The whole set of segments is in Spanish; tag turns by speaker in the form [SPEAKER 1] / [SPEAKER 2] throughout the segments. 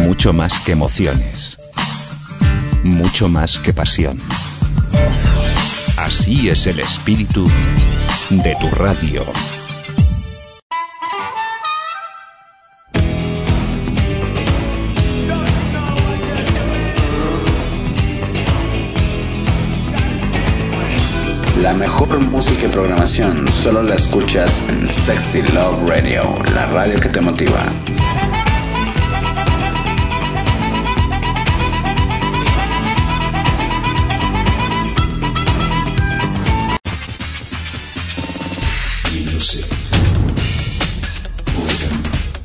[SPEAKER 1] Mucho más que emociones. Mucho más que pasión. Así es el espíritu de tu radio.
[SPEAKER 2] La mejor música y programación solo la escuchas en Sexy Love Radio, la radio que te motiva.
[SPEAKER 3] Music. Rhythm.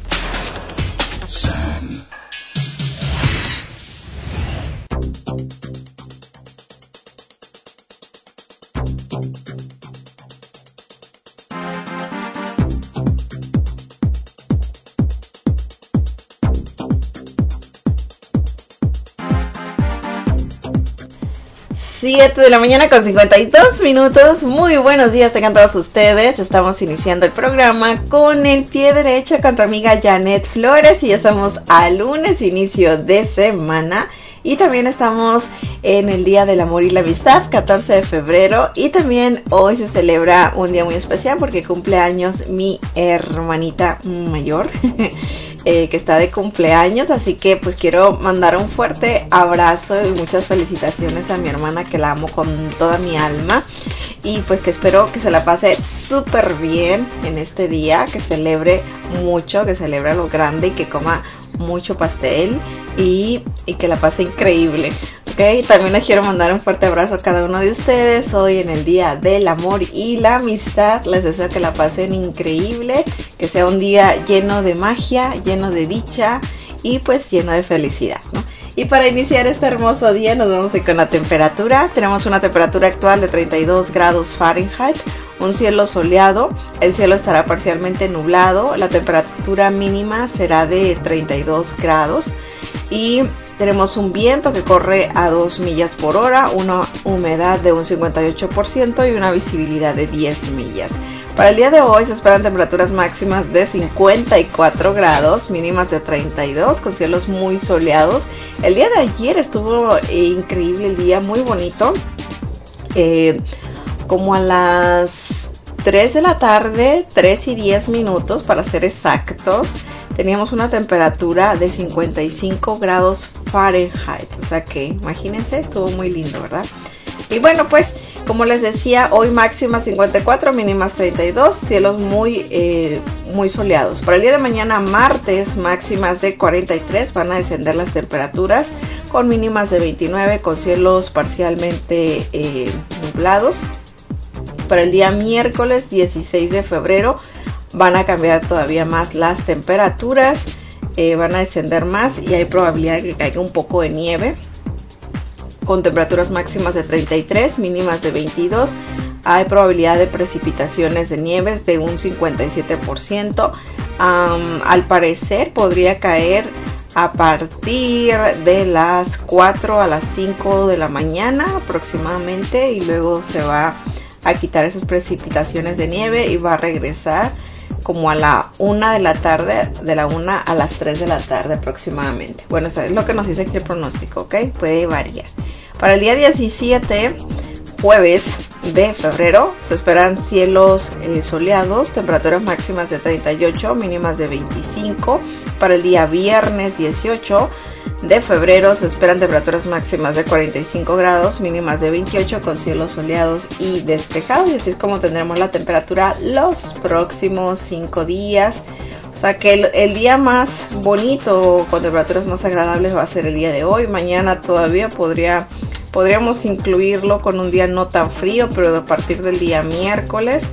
[SPEAKER 3] Sound.
[SPEAKER 4] 7 de la mañana con 52 minutos. Muy buenos días tengan todos ustedes. Estamos iniciando el programa con el pie derecho con tu amiga Janet Flores y ya estamos a lunes, inicio de semana. Y también estamos en el Día del Amor y la Amistad, 14 de febrero. Y también hoy se celebra un día muy especial porque cumple años mi hermanita mayor, que está de cumpleaños. Así que pues quiero mandar un fuerte abrazo y muchas felicitaciones a mi hermana, que la amo con toda mi alma. Y pues que espero que se la pase súper bien en este día, que celebre mucho, que celebre lo grande y que coma mucho pastel y que la pase increíble. Ok, también les quiero mandar un fuerte abrazo a cada uno de ustedes hoy en el Día del Amor y la Amistad. Les deseo que la pasen increíble, que sea un día lleno de magia, lleno de dicha y pues lleno de felicidad, ¿no? Y para iniciar este hermoso día nos vamos a ir con la temperatura. Tenemos una temperatura actual de 32 grados Fahrenheit, un cielo soleado, el cielo estará parcialmente nublado, la temperatura mínima será de 32 grados y tenemos un viento que corre a 2 millas por hora, una humedad de un 58% y una visibilidad de 10 millas. Para el día de hoy se esperan temperaturas máximas de 54 grados, mínimas de 32, con cielos muy soleados. El día de ayer estuvo increíble el día, muy bonito. Como a las 3 de la tarde, 3 y 10 minutos para ser exactos, teníamos una temperatura de 55 grados Fahrenheit. O sea que imagínense, estuvo muy lindo, ¿verdad? Y bueno, pues como les decía, hoy máximas 54, mínimas 32, cielos muy soleados. Para el día de mañana, martes, máximas de 43, van a descender las temperaturas con mínimas de 29, con cielos parcialmente nublados. Para el día miércoles 16 de febrero van a cambiar todavía más las temperaturas, van a descender más y hay probabilidad de que caiga un poco de nieve, con temperaturas máximas de 33, mínimas de 22. Hay probabilidad de precipitaciones de nieves de un 57%. Al parecer podría caer a partir de las 4 a las 5 de la mañana aproximadamente, y luego se va a quitar esas precipitaciones de nieve y va a regresar como a la 1 de la tarde, de la 1 a las 3 de la tarde aproximadamente. Bueno, eso es lo que nos dice aquí el pronóstico, ¿ok? Puede variar. Para el día 17, jueves de febrero, se esperan cielos soleados, temperaturas máximas de 38, mínimas de 25. Para el día viernes 18 de febrero se esperan temperaturas máximas de 45 grados, mínimas de 28, con cielos soleados y despejados. Y así es como tendremos la temperatura los próximos 5 días. O sea que el día más bonito, con temperaturas más agradables, va a ser el día de hoy. Mañana todavía podríamos incluirlo con un día no tan frío, pero a partir del día miércoles,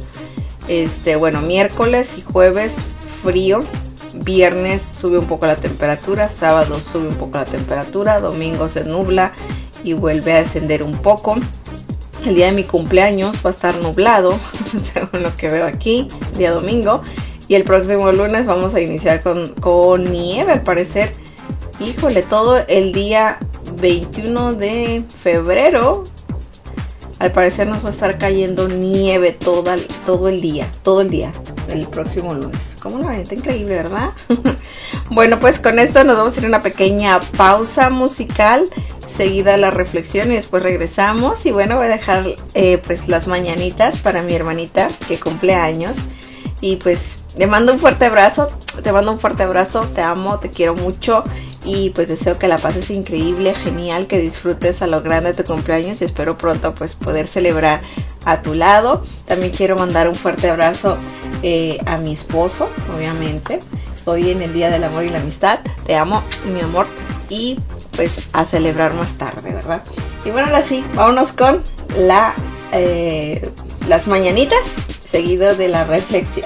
[SPEAKER 4] miércoles y jueves frío. Viernes sube un poco la temperatura, sábado sube un poco la temperatura, domingo se nubla y vuelve a descender un poco. El día de mi cumpleaños va a estar nublado, según lo que veo aquí, día domingo. Y el próximo lunes vamos a iniciar con nieve, al parecer. Híjole, todo el día 21 de febrero, al parecer nos va a estar cayendo nieve todo el día, el próximo lunes. Como una gente increíble, ¿verdad? Bueno, pues con esto nos vamos a ir a una pequeña pausa musical, seguida la reflexión y después regresamos. Y bueno, voy a dejar pues las mañanitas para mi hermanita que cumple años. Y pues te mando un fuerte abrazo, te amo, te quiero mucho. Y pues deseo que la pases increíble, genial, que disfrutes a lo grande de tu cumpleaños y espero pronto pues poder celebrar a tu lado. También quiero mandar un fuerte abrazo a mi esposo, obviamente. Hoy en el Día del Amor y la Amistad. Te amo, mi amor. Y pues a celebrar más tarde, ¿verdad? Y bueno, ahora sí, vámonos con las mañanitas, seguido de la reflexión.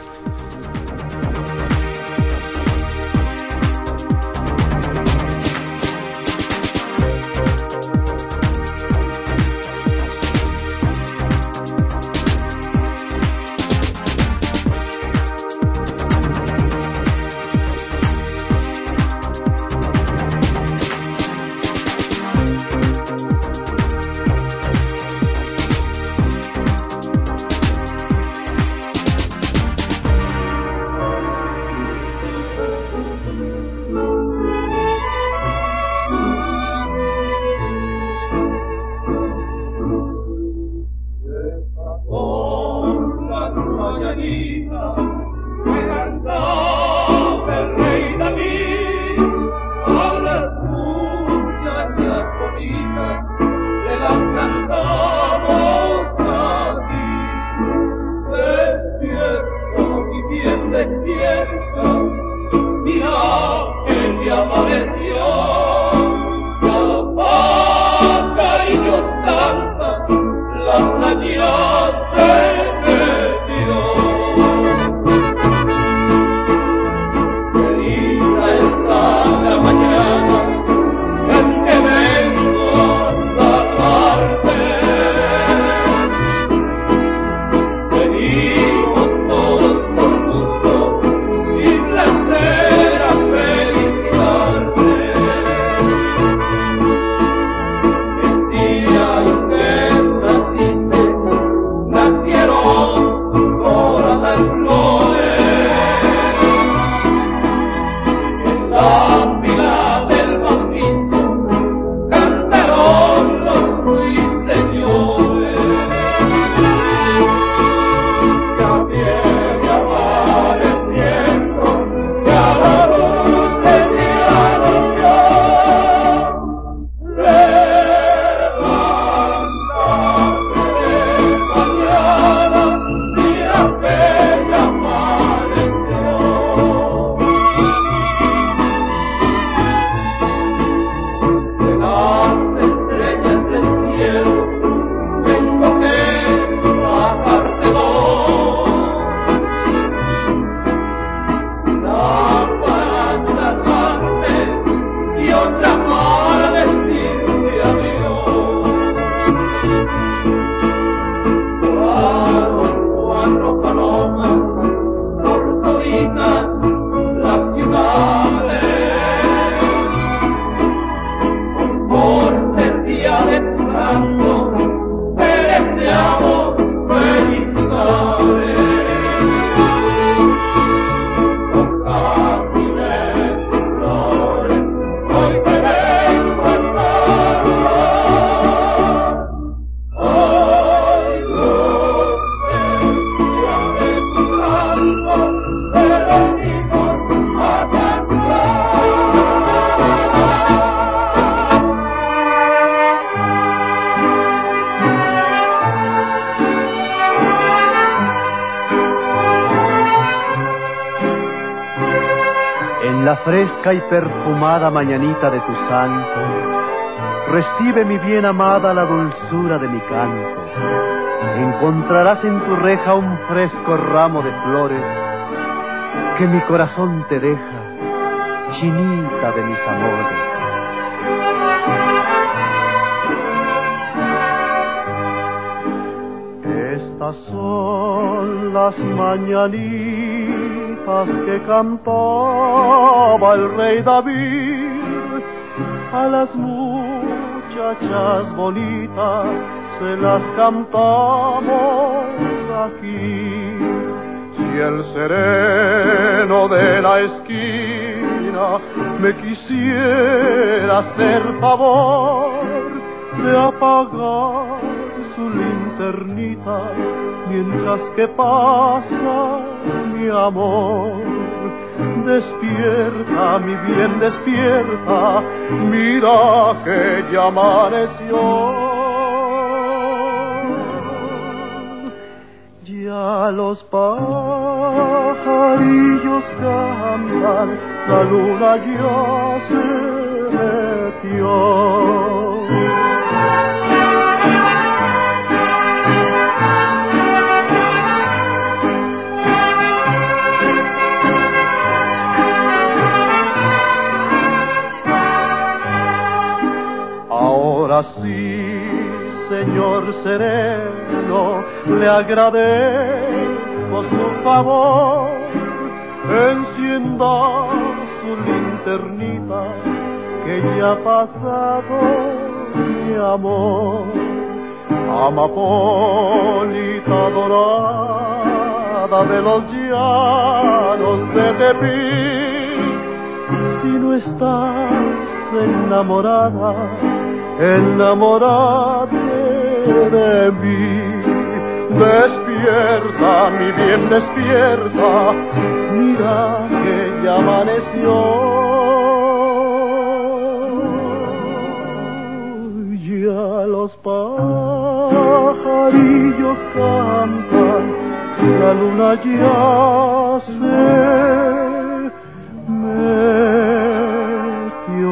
[SPEAKER 3] Fresca y perfumada mañanita de tu santo, recibe mi bien amada la dulzura de mi canto. Encontrarás en tu reja un fresco ramo de flores que mi corazón te deja, chinita de mis amores. Estas son las mañanitas que cantaba el rey David. A las muchachas bonitas se las cantamos aquí. Si el sereno de la esquina me quisiera hacer favor de apagar su linternita mientras que pasa mi amor. Despierta, mi bien, despierta, mira que ya amaneció. Ya los pajarillos cantan, la luna ya se metió. Ahora sí, señor sereno, le agradezco su favor. Encienda su linternita, que ya ha pasado mi amor. Amapolita dorada de los llanos de Tepic, si no estás enamorada, enamórate de mí. Despierta, mi bien, despierta, mira que ya amaneció. Ya los pajarillos cantan, la luna ya se metió.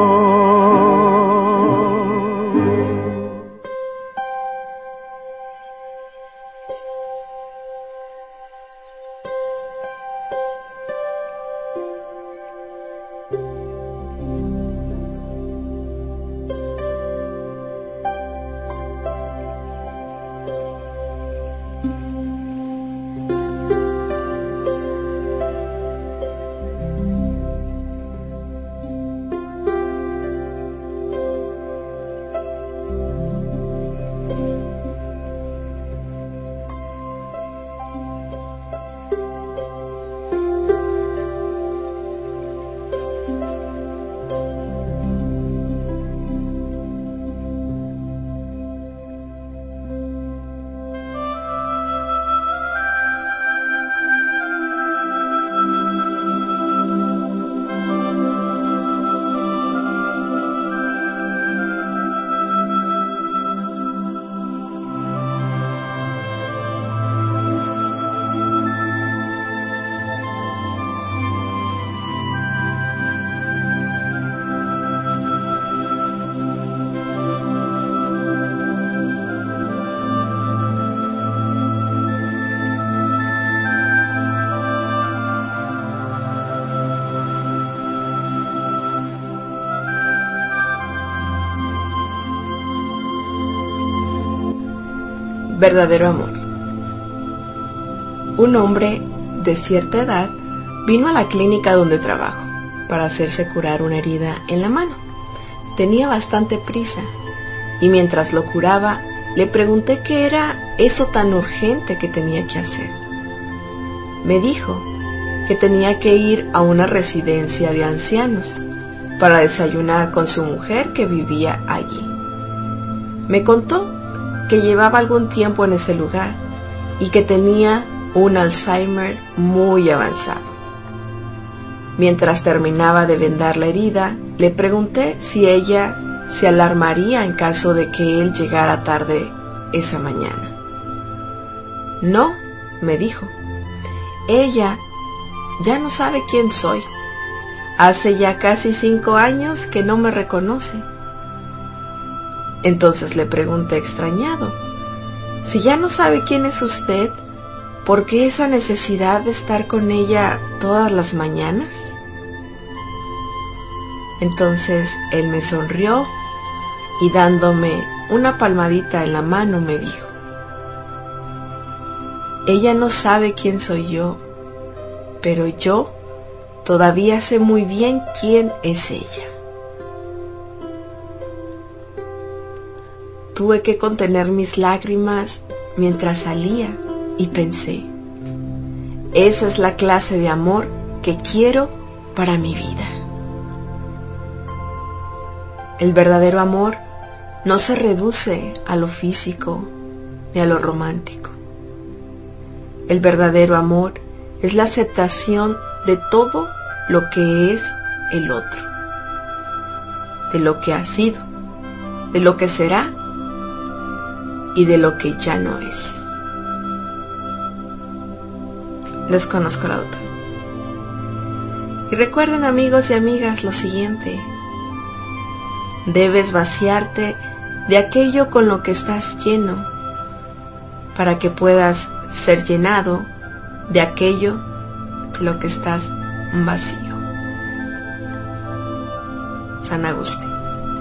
[SPEAKER 4] Verdadero amor. Un hombre de cierta edad vino a la clínica donde trabajo para hacerse curar una herida en la mano. Tenía bastante prisa y mientras lo curaba le pregunté qué era eso tan urgente que tenía que hacer. Me dijo que tenía que ir a una residencia de ancianos para desayunar con su mujer que vivía allí. Me contó que llevaba algún tiempo en ese lugar y que tenía un Alzheimer muy avanzado. Mientras terminaba de vendar la herida, le pregunté si ella se alarmaría en caso de que él llegara tarde esa mañana. No, me dijo, ella ya no sabe quién soy. Hace ya casi 5 años que no me reconoce. Entonces le pregunté extrañado, si ya no sabe quién es usted, ¿por qué esa necesidad de estar con ella todas las mañanas? Entonces él me sonrió y dándome una palmadita en la mano me dijo, ella no sabe quién soy yo, pero yo todavía sé muy bien quién es ella. Tuve que contener mis lágrimas mientras salía y pensé,
[SPEAKER 5] Esa es la clase de amor que quiero para mi vida. El verdadero amor no se reduce a lo físico ni a lo romántico. El verdadero amor es la aceptación de todo lo que es el otro, de lo que ha sido, de lo que será y de lo que ya no es. Desconozco el autor. Y recuerden, amigos y amigas, lo siguiente: debes vaciarte de aquello con lo que estás lleno para que puedas ser llenado de aquello de lo que estás vacío. San Agustín.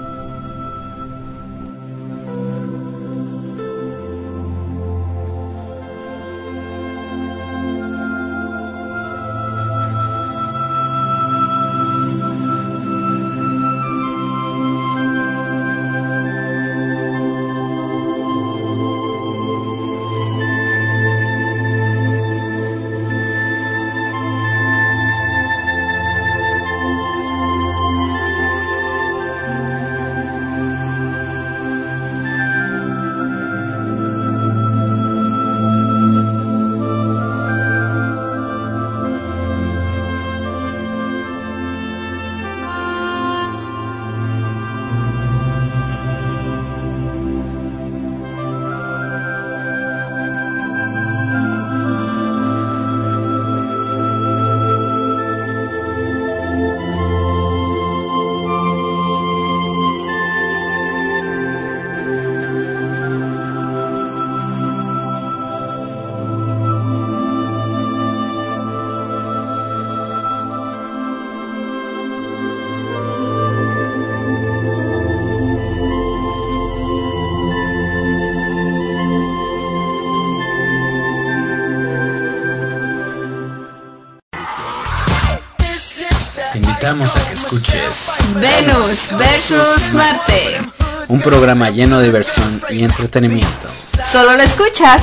[SPEAKER 2] Te invitamos a que escuches
[SPEAKER 5] Venus versus Marte.
[SPEAKER 2] un programa lleno de diversión y entretenimiento
[SPEAKER 5] Solo lo escuchas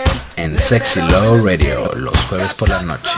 [SPEAKER 2] en Sexy Love Radio los jueves por la noche.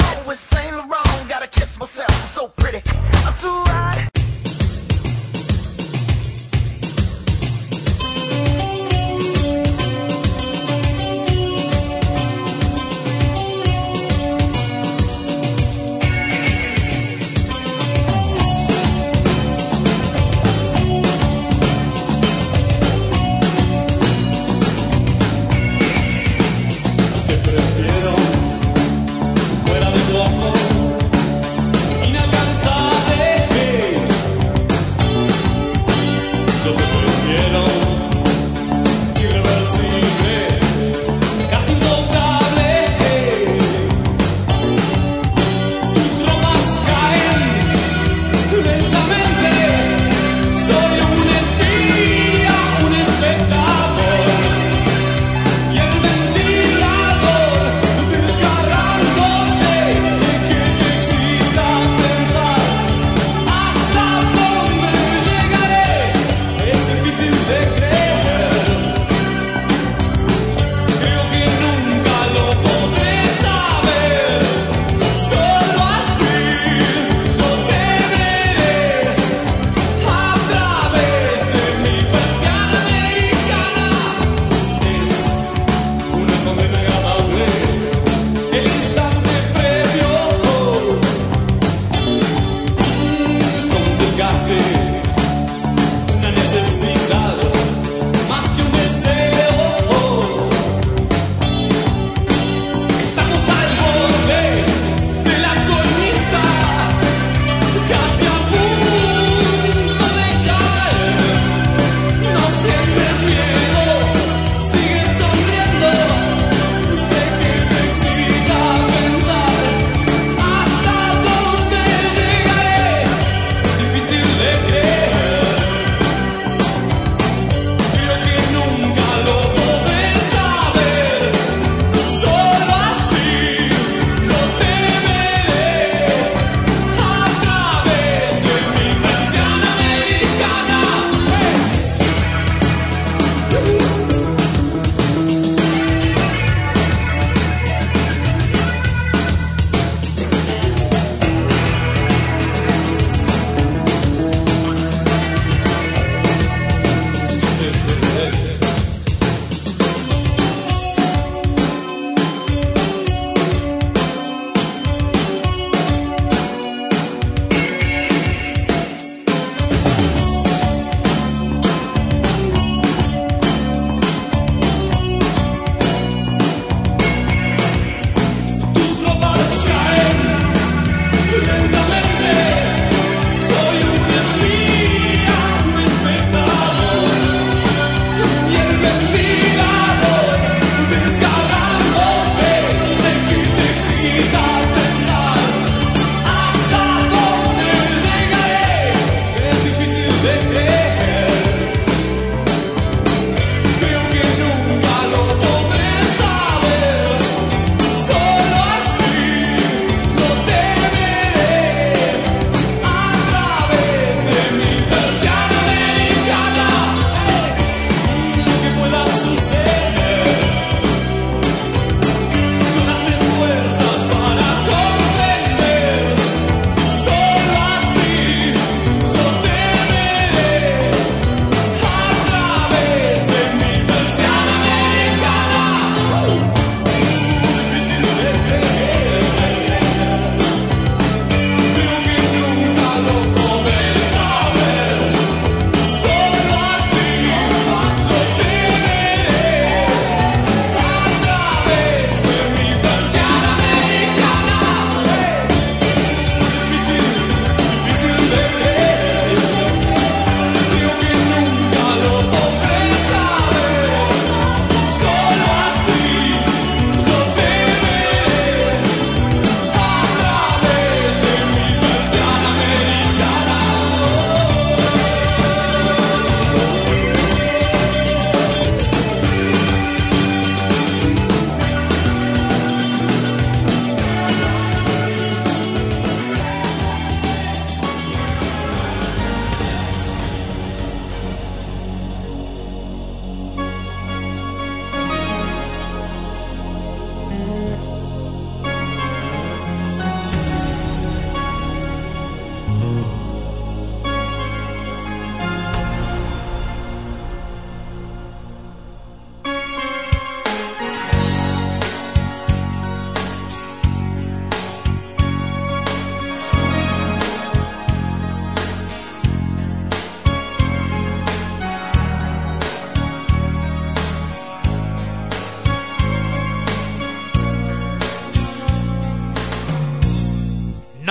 [SPEAKER 6] Difícil de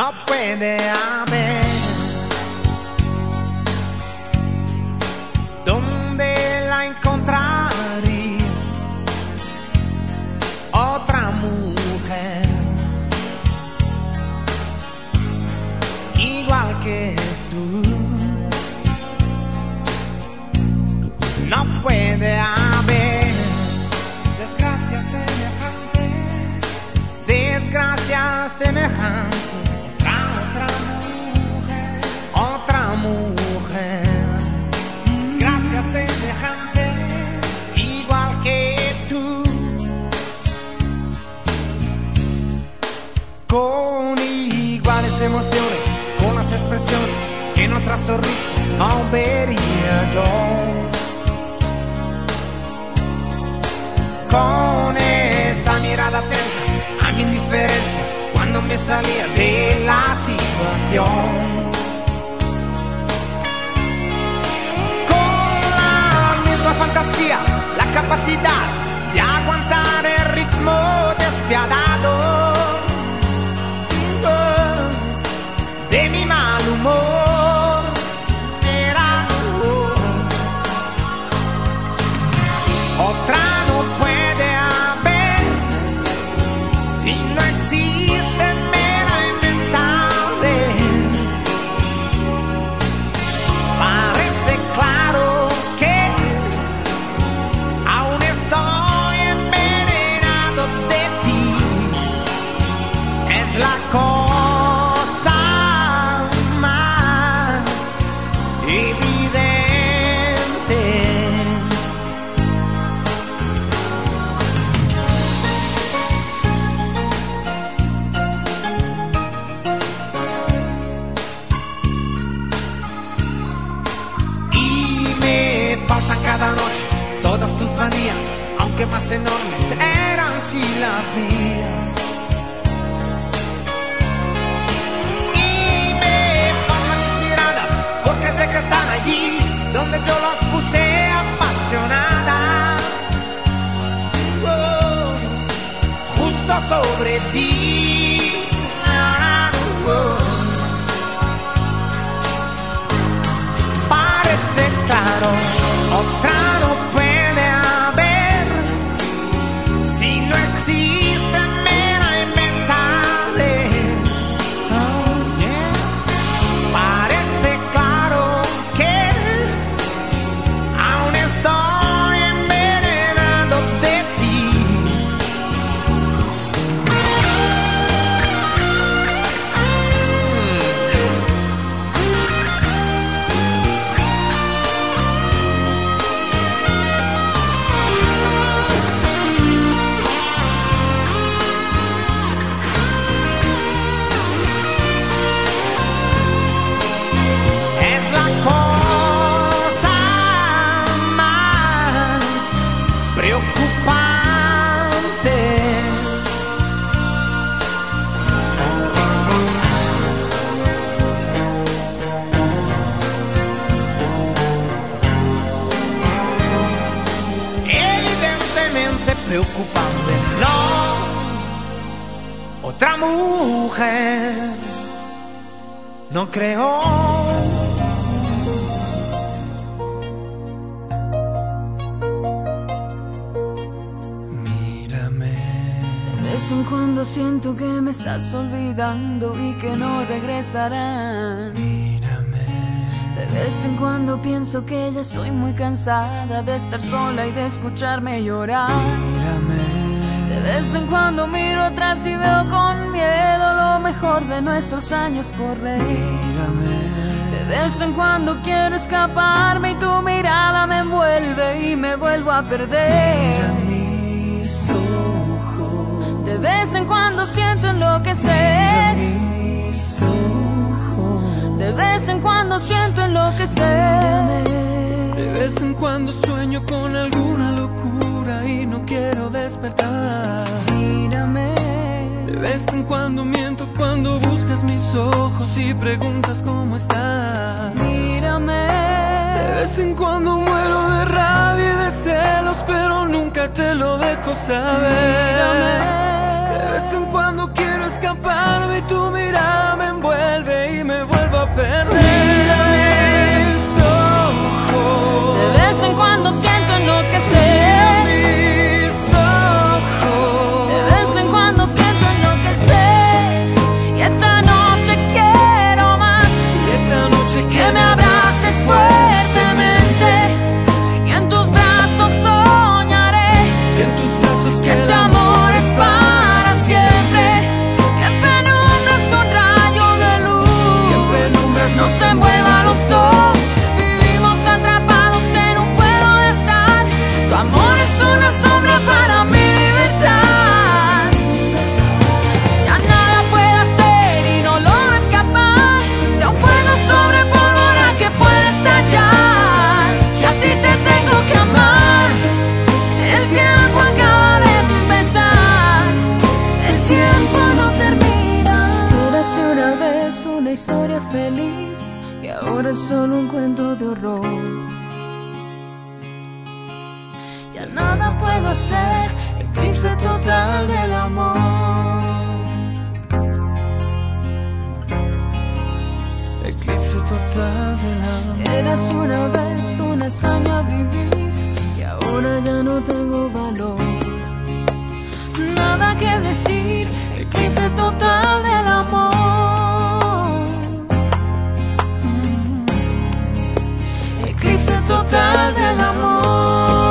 [SPEAKER 6] no puede haber. ¿Dónde la encontraría otra mujer igual que tú? No puede haber desgracia semejante, desgracia semejante. Otra mujer, desgracia semejante, igual que tú. Con iguales emociones, con las expresiones que en otra sonrisa no vería yo. Con esa mirada atenta a mi indiferencia cuando me salía de la situación. Con la misma fantasía, la capacidad de aguantar el ritmo despiadado de mi mal humor. Era otra no puede haber si no existe, me la inventaré. Parece claro que aún estoy envenenado de ti. Es la cosa más evidente. Y me faltan cada noche todas tus manías, aunque más enormes eran si las mías. Y me faltan mis miradas, porque sé que están allí donde yo las puse apasionadas. Oh, justo sobre ti. Parece claro, otra no puede haber si no existe, me la inventaré. Oh, yeah. Parece claro que aún estoy envenenado de ti. Es la cosa más preocupante. Evidentemente preocupante, no. Otra mujer, no creo.
[SPEAKER 7] De vez en cuando siento que me estás olvidando y que no regresarás. De vez en cuando pienso que ya estoy muy cansada de estar sola y de escucharme llorar. De vez en cuando miro atrás y veo con miedo lo mejor de nuestros años correr. De vez en cuando quiero escaparme y tu mirada me envuelve y me vuelvo a perder. De vez en cuando siento enloquecer. De vez en cuando siento enloquecer.
[SPEAKER 8] De vez en cuando sueño con alguna locura y no quiero despertar.
[SPEAKER 7] Mírame.
[SPEAKER 8] De vez en cuando miento cuando buscas mis ojos y preguntas cómo estás.
[SPEAKER 7] Mírame.
[SPEAKER 8] De vez en cuando muero de rabia y de celos, pero nunca te lo dejo saber.
[SPEAKER 7] Mírame.
[SPEAKER 8] De vez en cuando quiero escaparme y tu mirada me
[SPEAKER 7] solo un cuento de horror. Ya nada puedo hacer, eclipse total del amor.
[SPEAKER 8] Eclipse total del amor.
[SPEAKER 7] Eras una vez una hazaña vivir y ahora ya no tengo valor. Nada que decir, eclipse total del amor. Eclipse total del amor.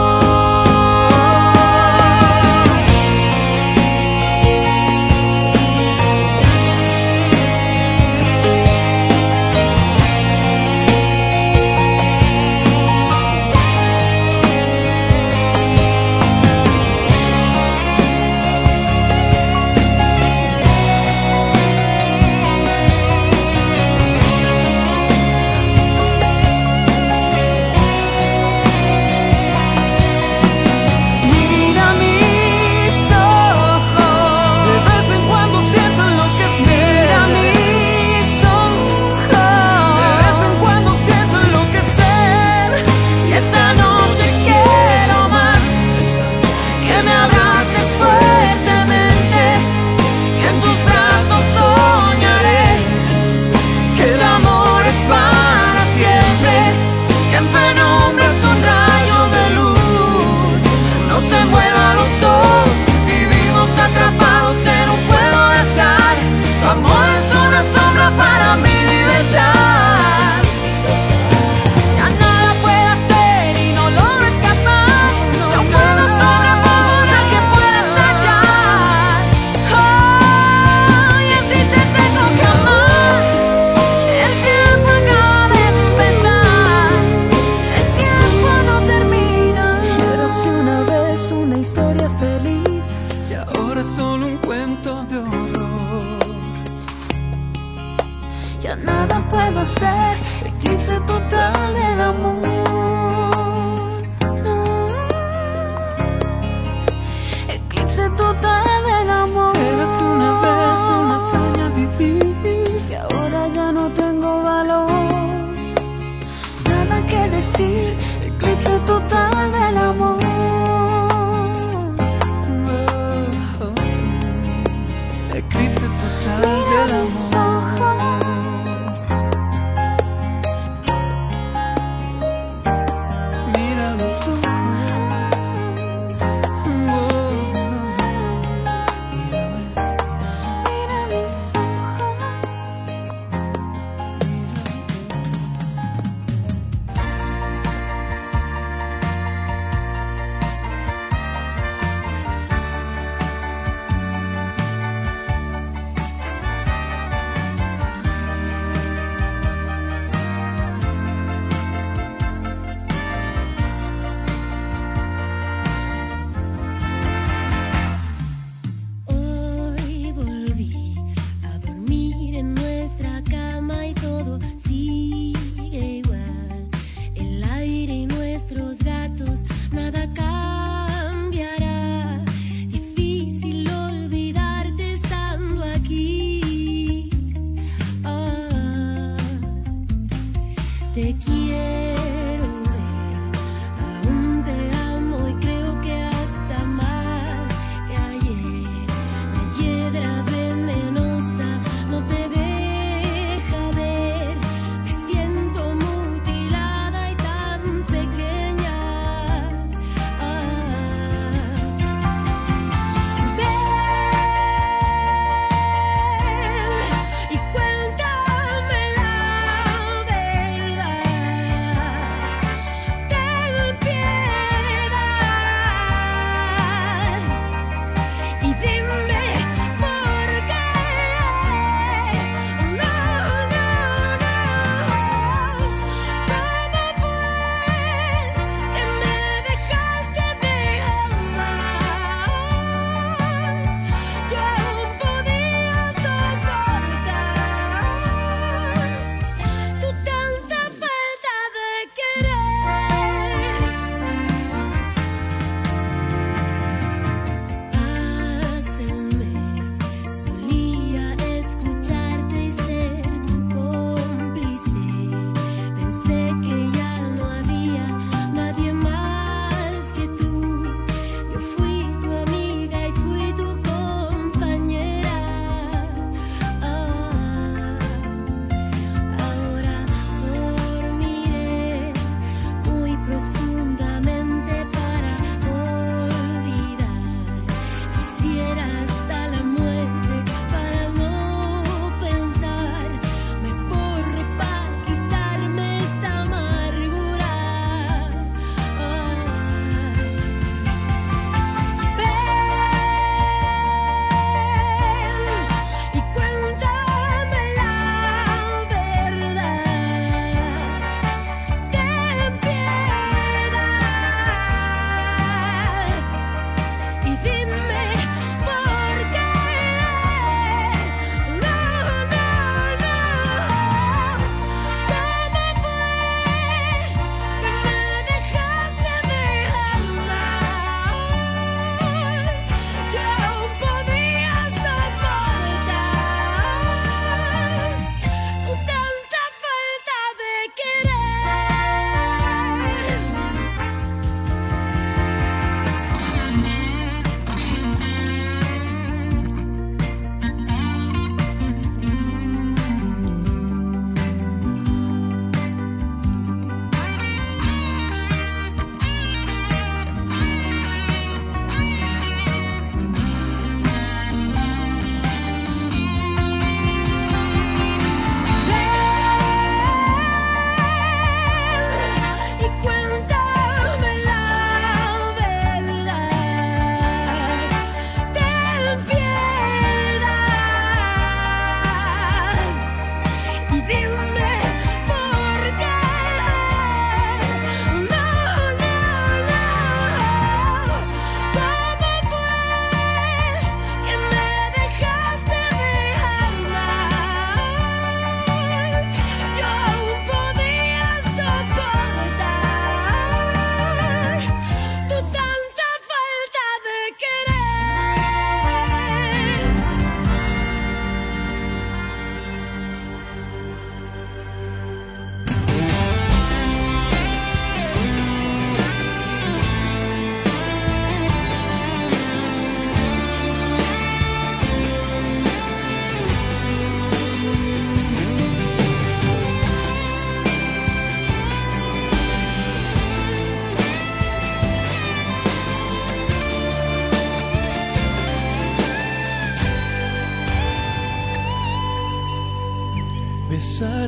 [SPEAKER 7] Y cuéntame la verdad.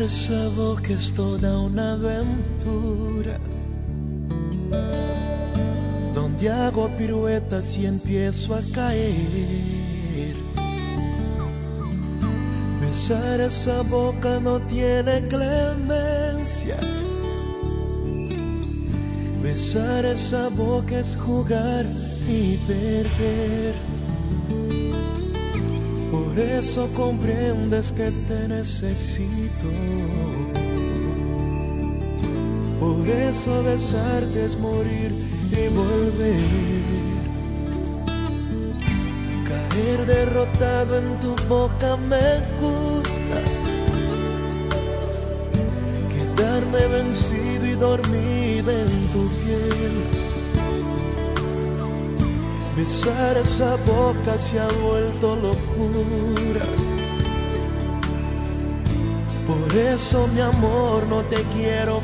[SPEAKER 8] esa boca es toda una aventura, donde hago piruetas y empiezo a caer. Besar esa boca no tiene clemencia. Besar esa boca es jugar y perder. Por eso comprendes que te necesito. Por eso besarte es morir y volver. Caer derrotado en tu boca me gusta. Quedarme vencido y dormido en tu piel. Besar esa boca se ha vuelto locura. Por eso, mi amor, no te quiero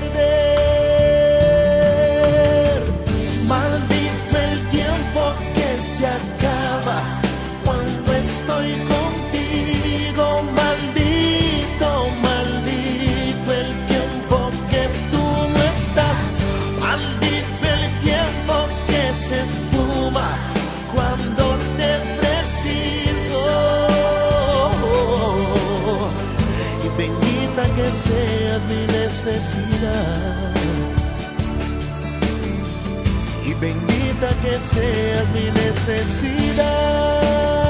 [SPEAKER 8] perder. Maldito el tiempo que se acaba cuando estoy contigo. Maldito, maldito el tiempo que tú no estás. Maldito el tiempo que se esfuma cuando te preciso. Y bendita que seas mi necesidad. Y bendita que seas mi necesidad.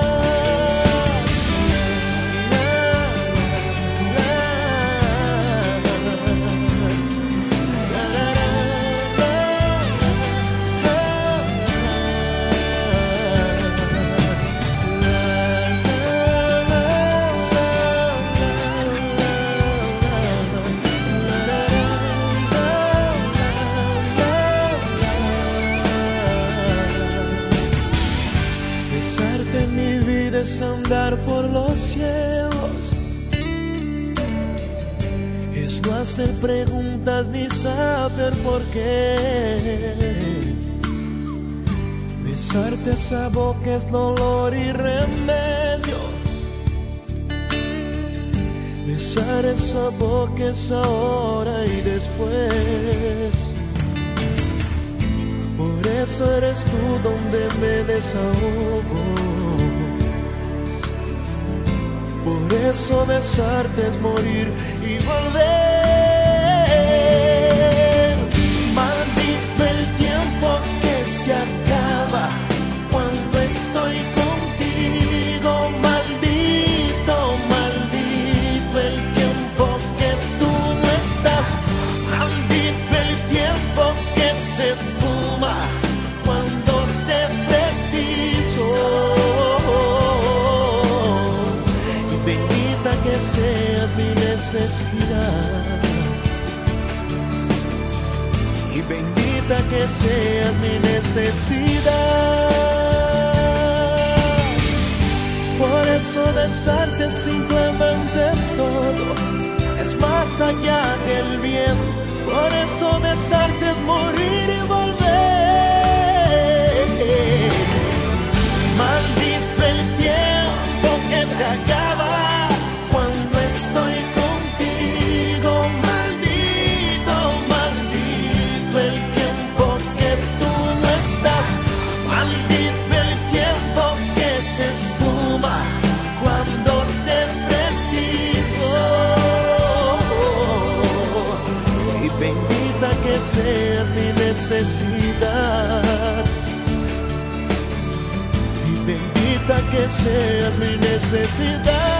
[SPEAKER 8] Es andar por los cielos, es no hacer preguntas ni saber por qué. Besarte esa boca es dolor y remedio. Besar esa boca es ahora y después. Por eso eres tú donde me desahogo. Por eso besarte es morir y volver. Maldito el tiempo que se acaba cuando estoy contigo. Maldito, maldito el tiempo que tú no estás. Maldito el tiempo que se esfuma cuando te preciso. Que seas mi necesidad. Y bendita que seas mi necesidad. Por eso besarte es simplemente todo, es más allá del bien. Por eso besarte es morir y volver. Maldito el tiempo que se acaba cuando estoy contigo. Maldito, maldito el tiempo que tú no estás. Maldito el tiempo que se esfuma cuando te preciso. Y bendita que seas mi necesidad. Y bendita que seas mi necesidad.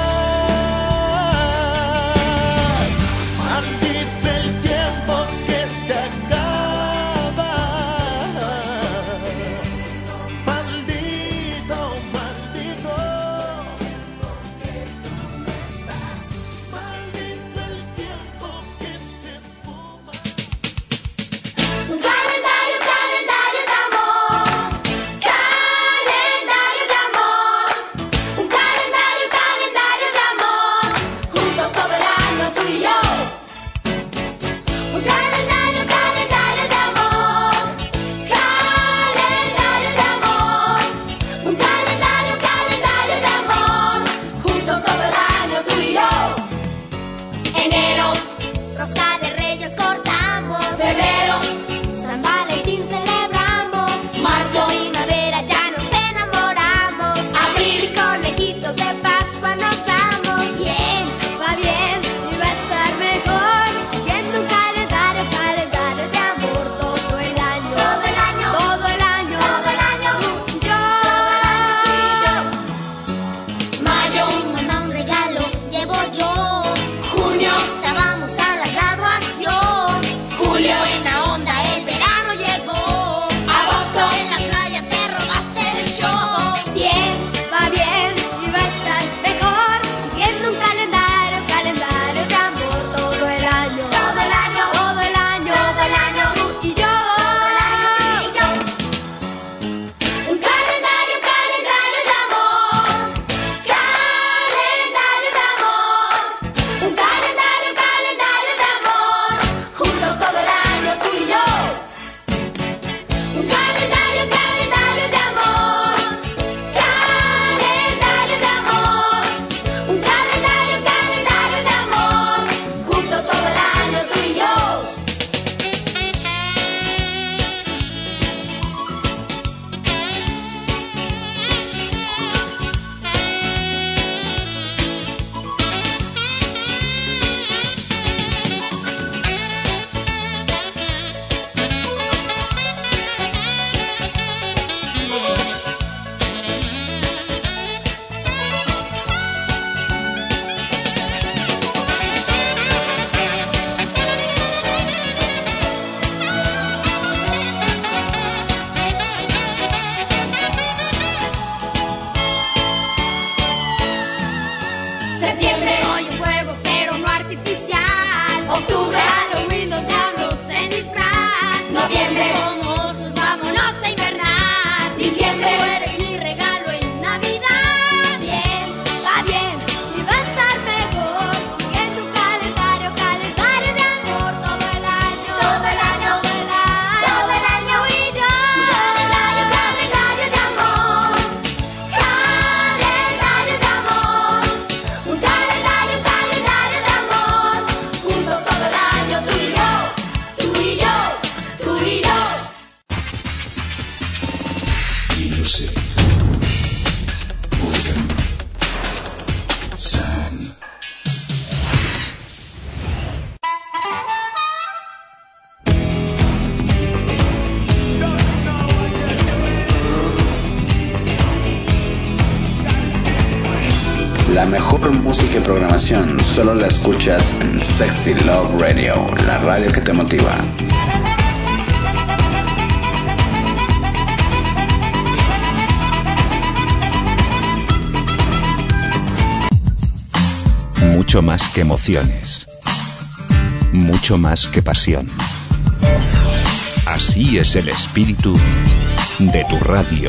[SPEAKER 9] Calendario
[SPEAKER 2] La mejor música y programación solo la escuchas en Sexy Love Radio, la radio que te motiva.
[SPEAKER 1] Mucho más que emociones. Mucho más que pasión. Así es el espíritu de tu radio.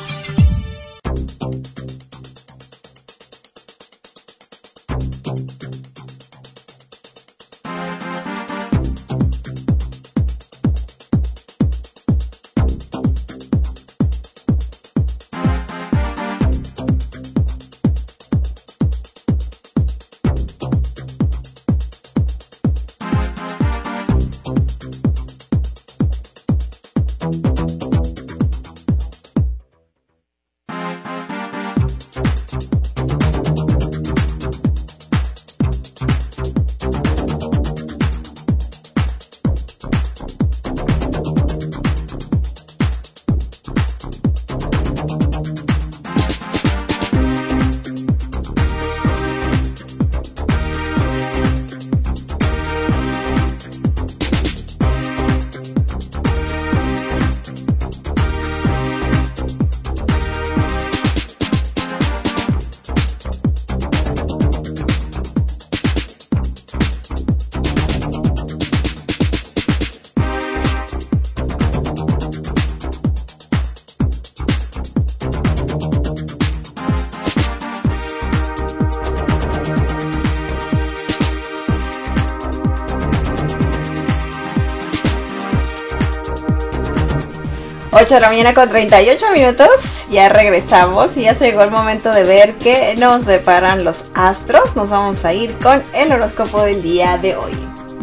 [SPEAKER 4] De la mañana con 38 minutos, ya regresamos y ya llegó el momento de ver qué nos deparan los astros. Nos vamos a ir con el horóscopo del día de hoy.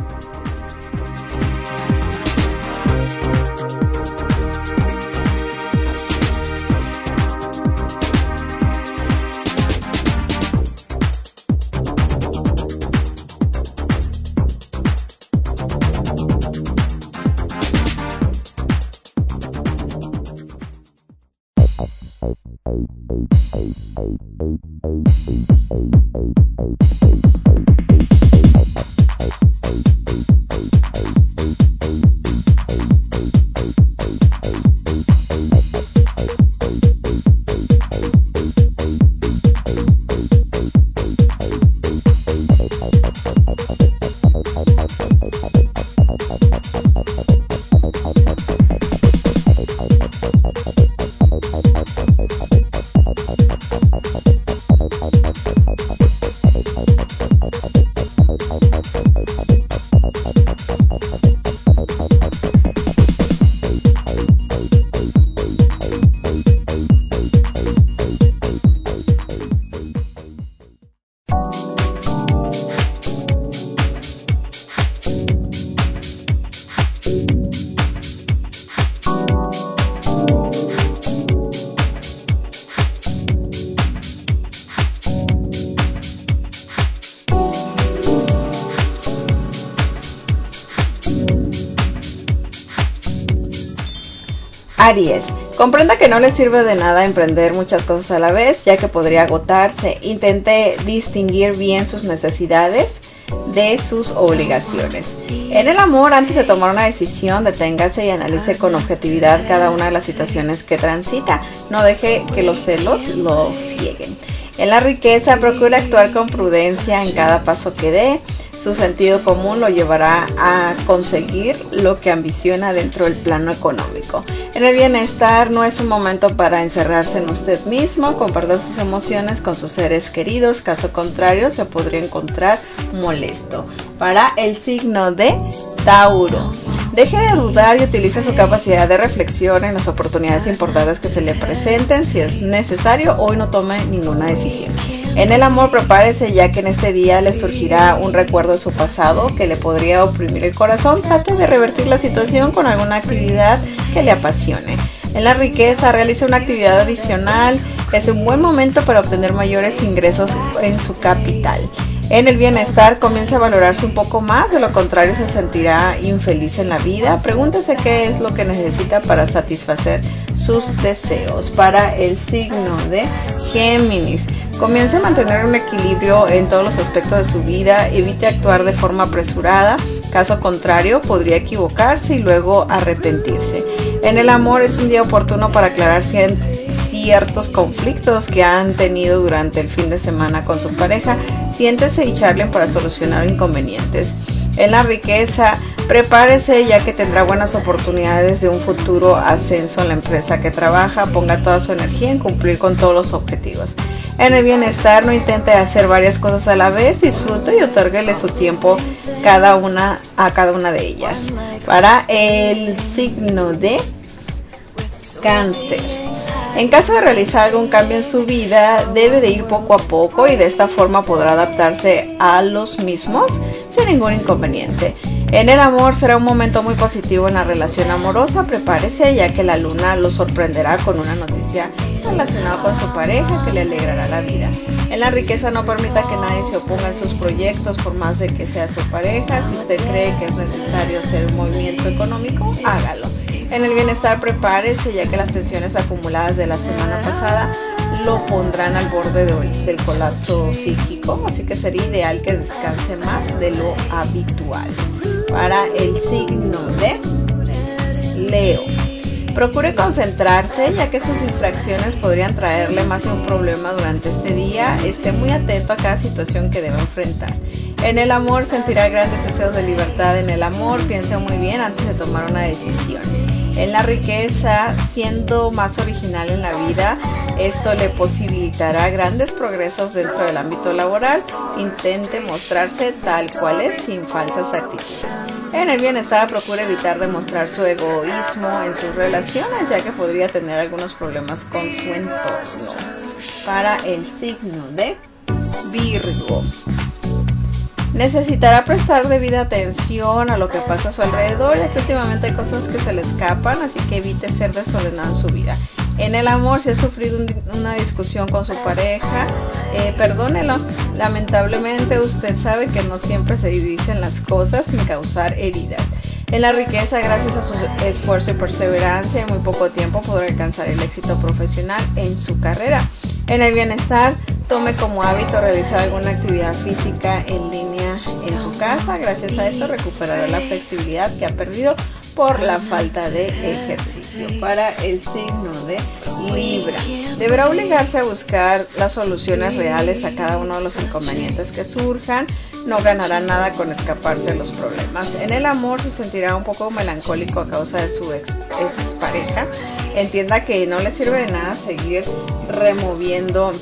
[SPEAKER 4] Aries, comprenda que no le sirve de nada emprender muchas cosas a la vez, ya que podría agotarse. Intente distinguir bien sus necesidades de sus obligaciones. En el amor, antes de tomar una decisión, deténgase y analice con objetividad cada una de las situaciones que transita. No deje que los celos lo cieguen. En la riqueza, procure actuar con prudencia en cada paso que dé. Su sentido común lo llevará a conseguir lo que ambiciona dentro del plano económico. En el bienestar, no es un momento para encerrarse en usted mismo, compartir sus emociones con sus seres queridos, caso contrario se podría encontrar molesto. Para el signo de Tauro, deje de dudar y utilice su capacidad de reflexión en las oportunidades importantes que se le presenten. Si es necesario, hoy no tome ninguna decisión. En el amor, prepárese, ya que en este día le surgirá un recuerdo de su pasado que le podría oprimir el corazón. Trate de revertir la situación con alguna actividad que le apasione. En la riqueza, realice una actividad adicional. Es un buen momento para obtener mayores ingresos en su capital. En el bienestar, comience a valorarse un poco más, de lo contrario se sentirá infeliz en la vida. Pregúntese qué es lo que necesita para satisfacer sus deseos. Para el signo de Géminis, Comience a mantener un equilibrio en todos los aspectos de su vida, evite actuar de forma apresurada, caso contrario podría equivocarse y luego arrepentirse. En el amor es un día oportuno para aclarar ciertos conflictos que han tenido durante el fin de semana con su pareja. Siéntese y charlen para solucionar inconvenientes. En la riqueza, prepárese ya que tendrá buenas oportunidades de un futuro ascenso en la empresa que trabaja. Ponga toda su energía en cumplir con todos los objetivos. En el bienestar, no intente hacer varias cosas a la vez, disfrute y otórguele su tiempo a cada una de ellas. Para el signo de Cáncer. En caso de realizar algún cambio en su vida, debe de ir poco a poco y de esta forma podrá adaptarse a los mismos sin ningún inconveniente. En el amor será un momento muy positivo en la relación amorosa. Prepárese ya que la luna lo sorprenderá con una noticia relacionada con su pareja que le alegrará la vida. En la riqueza, no permita que nadie se oponga en sus proyectos por más de que sea su pareja. Si usted cree que es necesario hacer un movimiento económico, hágalo. En el bienestar, prepárese ya que las tensiones acumuladas de la semana pasada lo pondrán al borde del colapso psíquico, así que sería ideal que descanse más de lo habitual. Para el signo de Leo, procure concentrarse ya que sus distracciones podrían traerle más de un problema durante este día. Esté muy atento a cada situación que debe enfrentar. En el amor, sentirá grandes deseos de libertad. En el amor, piense muy bien antes de tomar una decisión. En la riqueza, siendo más original en la vida, esto le posibilitará grandes progresos dentro del ámbito laboral. Intente mostrarse tal cual es, sin falsas actitudes. En el bienestar, procure evitar demostrar su egoísmo en sus relaciones, ya que podría tener algunos problemas con su entorno. Para el signo de Virgo, necesitará prestar debida atención a lo que pasa a su alrededor, ya que últimamente hay cosas que se le escapan, así que evite ser desordenado en su vida. En el amor, si ha sufrido una discusión con su pareja, perdónelo. Lamentablemente usted sabe que no siempre se dicen las cosas sin causar heridas. En la riqueza, gracias a su esfuerzo y perseverancia, en muy poco tiempo podrá alcanzar el éxito profesional en su carrera. En el bienestar, tome como hábito realizar alguna actividad física en línea en su casa. Gracias a esto recuperará la flexibilidad que ha perdido por la falta de ejercicio. Para el signo de Libra, deberá obligarse a buscar las soluciones reales a cada uno de los inconvenientes que surjan. No ganará nada con escaparse de los problemas. En el amor, se sentirá un poco melancólico a causa de su expareja. Entienda que no le sirve de nada seguir removiendo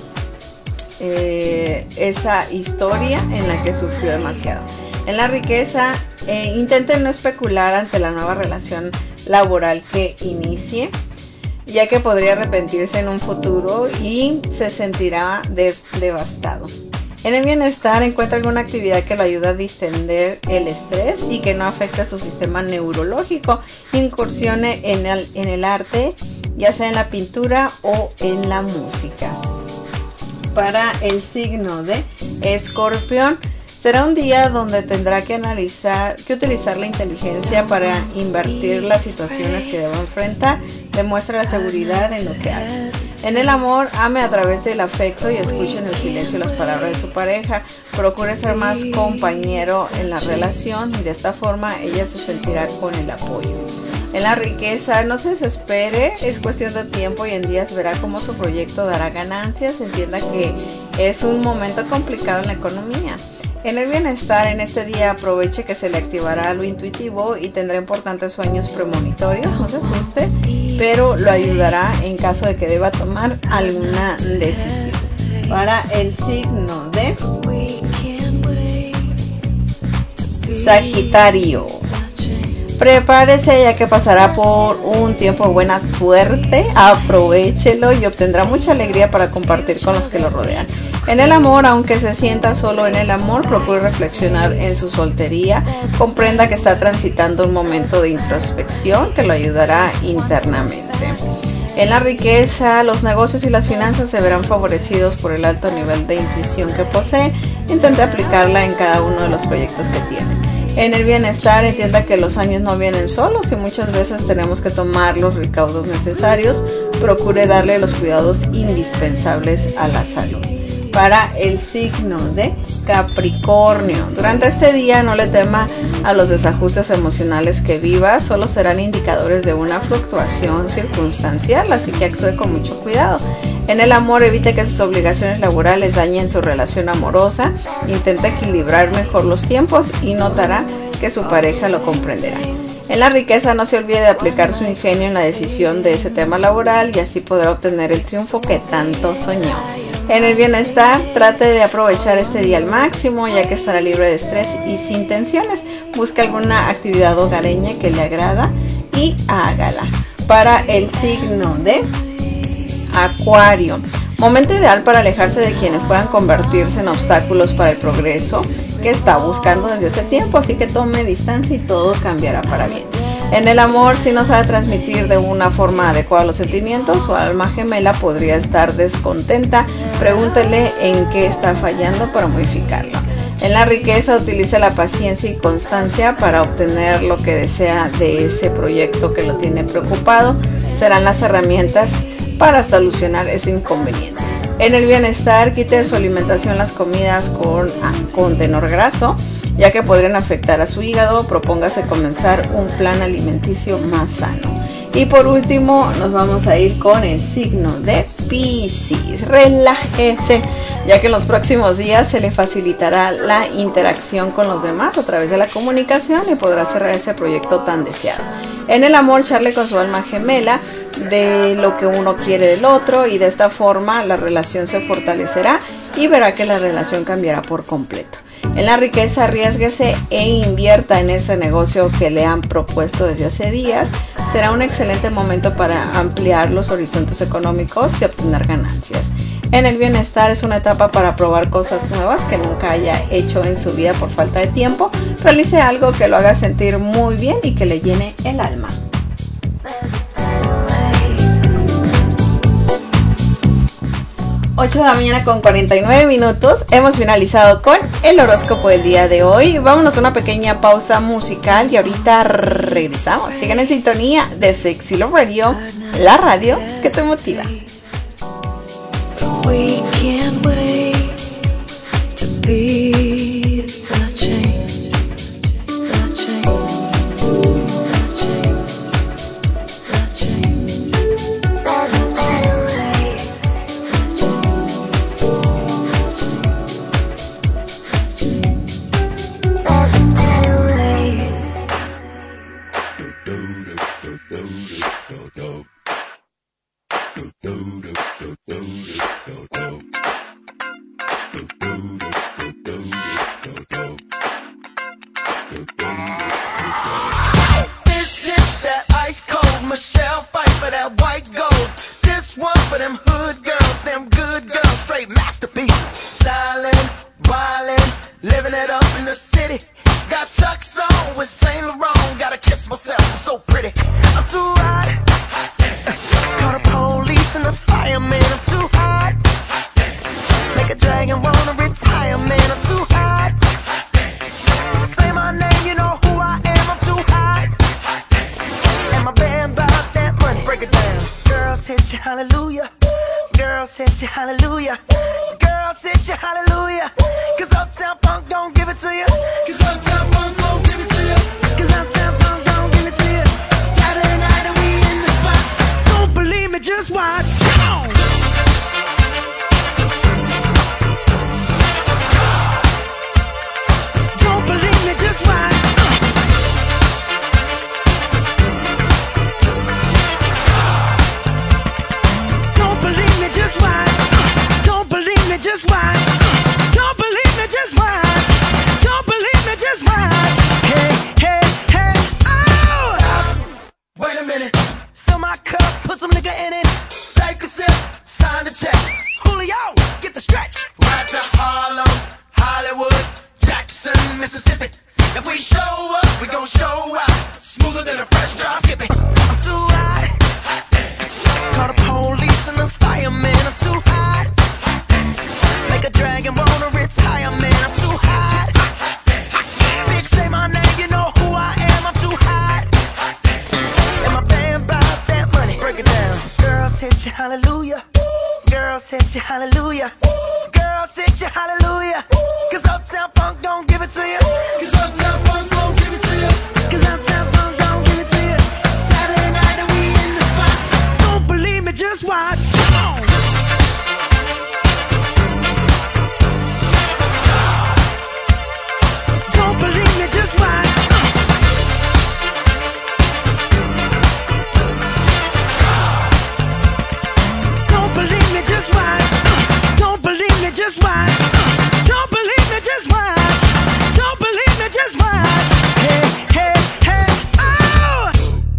[SPEAKER 4] esa historia en la que sufrió demasiado. En la riqueza, intenten no especular ante la nueva relación laboral que inicie, ya que podría arrepentirse en un futuro y se sentirá devastado. En el bienestar, encuentra alguna actividad que lo ayude a distender el estrés y que no afecte a su sistema neurológico. Incursione en el arte, ya sea en la pintura o en la música. Para el signo de Escorpión, será un día donde tendrá que utilizar la inteligencia para invertir las situaciones que deba enfrentar. Demuestra la seguridad en lo que hace. En el amor, ame a través del afecto y escuche en el silencio las palabras de su pareja. Procure ser más compañero en la relación y de esta forma ella se sentirá con el apoyo. En la riqueza, no se desespere, es cuestión de tiempo y en días verá cómo su proyecto dará ganancias. Entienda que es un momento complicado en la economía. En el bienestar, en este día aproveche que se le activará lo intuitivo y tendrá importantes sueños premonitorios. No se asuste, pero lo ayudará en caso de que deba tomar alguna decisión. Para el signo de Sagitario, prepárese ya que pasará por un tiempo de buena suerte. Aprovéchelo y obtendrá mucha alegría para compartir con los que lo rodean. En el amor, aunque se sienta solo en el amor, procure reflexionar en su soltería. Comprenda que está transitando un momento de introspección que lo ayudará internamente. En la riqueza, los negocios y las finanzas se verán favorecidos por el alto nivel de intuición que posee. Intente aplicarla en cada uno de los proyectos que tiene. En el bienestar, entienda que los años no vienen solos y muchas veces tenemos que tomar los recaudos necesarios. Procure darle los cuidados indispensables a la salud. para el signo de Capricornio. Durante este día no le tema a los desajustes emocionales que viva, solo serán indicadores de una fluctuación circunstancial, así que actúe con mucho cuidado. En el amor, evite que sus obligaciones laborales dañen su relación amorosa, intenta equilibrar mejor los tiempos y notará que su pareja lo comprenderá. En la riqueza, no se olvide de aplicar su ingenio en la decisión de ese tema laboral y así podrá obtener el triunfo que tanto soñó. En el bienestar, trate de aprovechar este día al máximo, ya que estará libre de estrés y sin tensiones. Busque alguna actividad hogareña que le agrada y hágala. Para el signo de Acuario, momento ideal para alejarse de quienes puedan convertirse en obstáculos para el progreso que está buscando desde hace tiempo, así que tome distancia y todo cambiará para bien. En el amor, si no sabe transmitir de una forma adecuada los sentimientos, su alma gemela podría estar descontenta. Pregúntele en qué está fallando para modificarlo. En la riqueza, utilice la paciencia y constancia para obtener lo que desea de ese proyecto que lo tiene preocupado. Serán las herramientas para solucionar ese inconveniente. En el bienestar, quite de su alimentación las comidas con tenor graso, ya que podrían afectar a su hígado. Propóngase comenzar un plan alimenticio más sano. Y por último, nos vamos a ir con el signo de Piscis. Relájese, ya que en los próximos días se le facilitará la interacción con los demás a través de la comunicación y podrá cerrar ese proyecto tan deseado. En el amor, charle con su alma gemela de lo que uno quiere del otro y de esta forma la relación se fortalecerá y verá que la relación cambiará por completo. En la riqueza, arriésguese e invierta en ese negocio que le han propuesto desde hace días. Será un excelente momento para ampliar los horizontes económicos y obtener ganancias. En el bienestar, es una etapa para probar cosas nuevas que nunca haya hecho en su vida por falta de tiempo. Realice algo que lo haga sentir muy bien y que le llene el alma. 8 de la mañana con 49 minutos. Hemos finalizado con el horóscopo del día de hoy. Vámonos a una pequeña pausa musical y ahorita regresamos. Sigan en sintonía de Sexy Love Radio, la radio que te motiva.
[SPEAKER 7] We can't wait to be the change, the change, the change, the change. There's a better way. There's a better way.
[SPEAKER 6] This is that ice cold Michelle fight for that white gold. This one for them hood girls, them good girls, straight masterpieces. Styling, wildin', living it up in the city. Got Chuck's on with Saint Laurent. Gotta kiss myself, I'm so pretty. I'm too hot. Call the police and the fireman. I'm too hot. Make a dragon wanna retire, man. I'm too hot. Say my name, you know who I am. I'm too hot. And my band bought that money. Break it down. Girls hit you, hallelujah. Girls hit you, hallelujah. Girls hit you, hallelujah. Cause Uptown Funk don't give it to you. Cause Uptown Funk don't give it to you. Cause Uptown Funk don't give it to you. Saturday night and we in the spot. Don't believe me, just watch. Don't believe me, just watch. Don't believe me, just watch. Don't believe me, just watch. Don't believe me, just watch. Don't believe me, just watch. Hey, hey, hey, oh! Stop. Wait a minute. Fill my cup, put some nigga in it. Take a sip, sign the check. Julio, get the stretch. Right to Harlem, Hollywood, Jackson, Mississippi. If we show up, we gon' show out. Smoother than a fresh drop skipping. I'm too hot. Call the police and the fireman. I'm too hot. Make a dragon wanna retire, man. I'm too hot. Bitch, say my name, you know who I am. I'm too hot. And my band bought that money. Break it down. Girls hit you, hallelujah. Girls hit you, hallelujah. Girls girl, sit you hallelujah. Cause Uptown Funk don't give it to you. Cause Uptown Funk don't give it to you. Cause Uptown Funk don't give it to you. Saturday night and we in the spot. Don't believe me, just watch. Come on. Don't believe me, just watch. Don't believe me, just watch. Don't believe me, just watch. Don't believe me, just watch. Don't believe me, just watch. Hey, hey, hey, oh!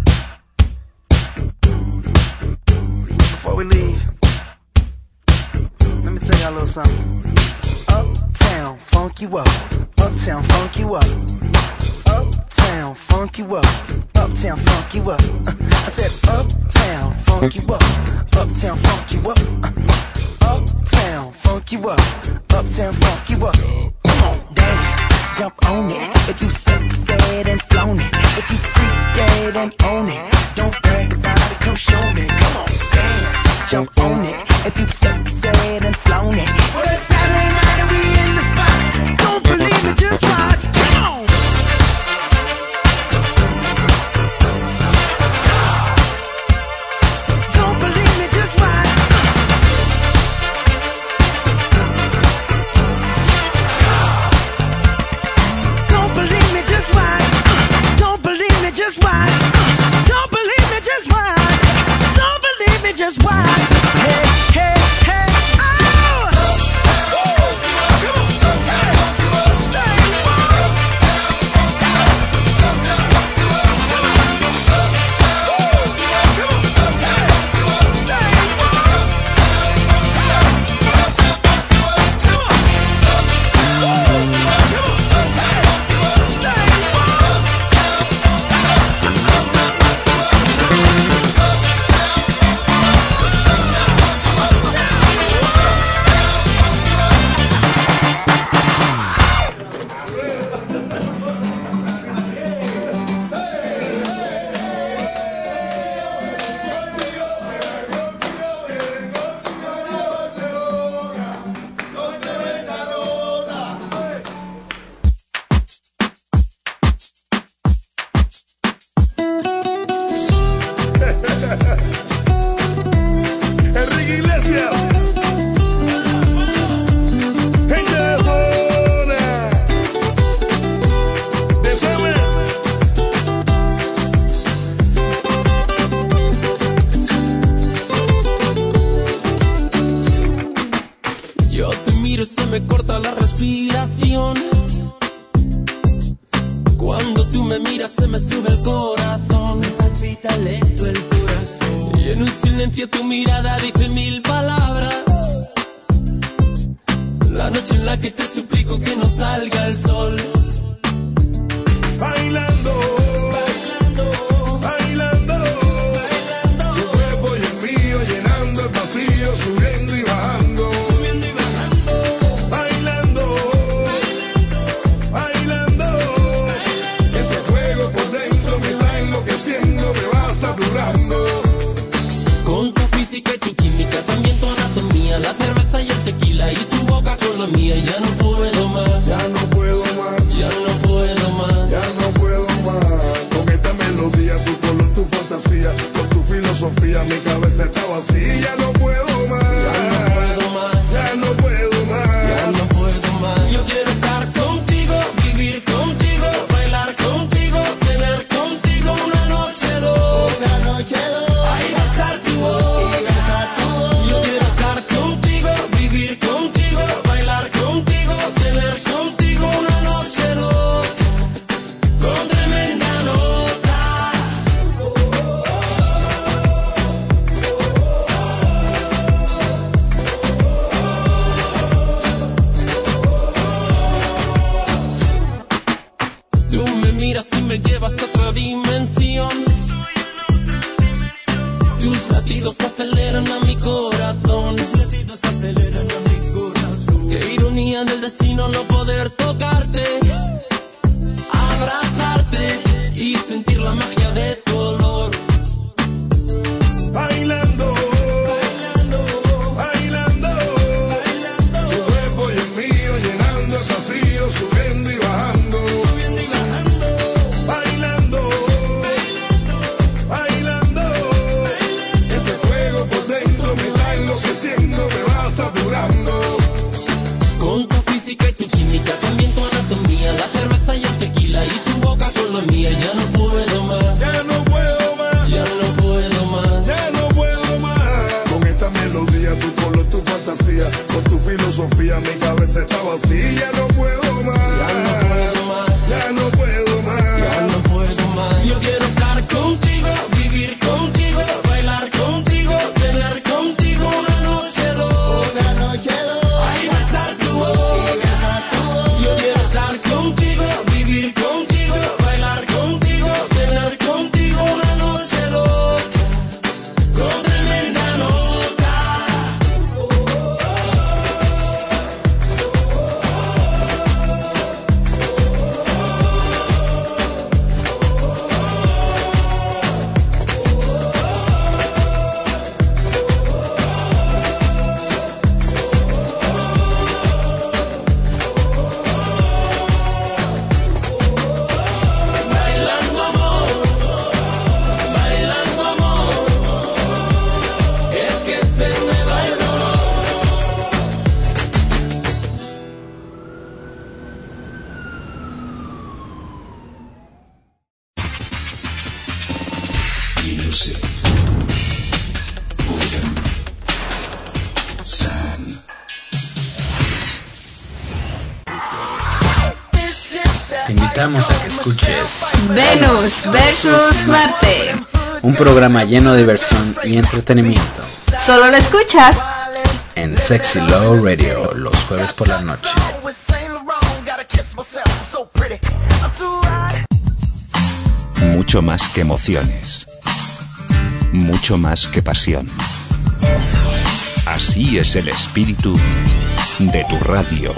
[SPEAKER 6] Before we leave, let me tell y'all a little something. Uptown, funk you up. Uptown, funk you up. Uptown, funk you up. Uptown, funk you up. I said uptown, funk you up. Uptown, funk you up. Uptown, funk you up. Uptown, funk you up. Come on, dance, jump on it. If you said and flown it. If you freak dead and own it. Don't brag about it, come show me. Come on, dance, jump on it. If you said and flown it. Well, it's Saturday night and we in the spot. Don't believe it, just watch. Come on. Don't believe me, just watch. Don't believe me, just watch. Don't believe me, just watch. Don't believe me, just watch. Don't believe me, just watch. Hey, hey, hey, oh!
[SPEAKER 9] Enrique Iglesias, gente de la zona, de Seme.
[SPEAKER 10] Yo te miro y se me corta la respiración. Cuando tú me miras se me sube el corazón. Me palpita lento el corazón. Y en un silencio tu mirada dice 1000 palabras. La noche en la que te suplico que no salga el sol.
[SPEAKER 9] Bailando, bailando, bailando, bailando. Tu cuerpo y el mío llenando el vacío, subiendo y bajando. Subiendo y bajando. Bailando, bailando, bailando. Ese fuego por dentro me está enloqueciendo, me va saturando.
[SPEAKER 10] Con tu física y tu química, también tu anatomía, la cerveza y el tequila y tu boca con la mía. Ya no puedo más,
[SPEAKER 9] Ya no puedo más,
[SPEAKER 10] ya no puedo más.
[SPEAKER 9] ya no puedo más. Con esta melodía, tu color, tu fantasía, con tu filosofía, mi cabeza está vacía. Ya no puedo más,
[SPEAKER 10] Ya no puedo más,
[SPEAKER 9] ya no puedo más.
[SPEAKER 10] ya no puedo más. Yo quiero estar contigo, vivir contigo, bailar contigo, tener contigo una noche loca. Ay, besar tu boca. Yo quiero estar contigo, vivir contigo, bailar contigo, tener contigo una noche loca. Con tremenda nota. Tú me miras y me llevas a otra dimensión. Tus latidos aceleran a mi corazón. Qué ironía del destino no poder tocarte, abrazarte y sentir la magia de tu olor.
[SPEAKER 9] Bailando, bailando, bailando. Tu cuerpo
[SPEAKER 10] no puedo más,
[SPEAKER 9] ya no puedo más,
[SPEAKER 10] ya no puedo más,
[SPEAKER 9] ya no puedo más. Con esta melodía, tu color, tu fantasía, con tu filosofía, mi cabeza está vacía. Ya no puedo más,
[SPEAKER 10] ya no puedo más,
[SPEAKER 9] ya no puedo más,
[SPEAKER 10] ya no puedo más. Yo quiero estar contigo, vivir contigo, bailar contigo, tener contigo una noche loca, ay, besar tu boca. Yo quiero estar contigo, vivir contigo, bailar contigo, tener contigo una noche loca, con tremenda nota. Bailando amor, es que se me va el dolor.
[SPEAKER 1] Music. William. Sam.
[SPEAKER 2] Te invitamos a que escuches
[SPEAKER 5] Venus versus Marte.
[SPEAKER 2] un programa lleno de diversión y entretenimiento
[SPEAKER 5] Solo lo escuchas
[SPEAKER 2] en Sexy Love Radio los jueves por la noche.
[SPEAKER 1] Mucho más que emociones. Mucho más que pasión. Así es el espíritu de tu radio.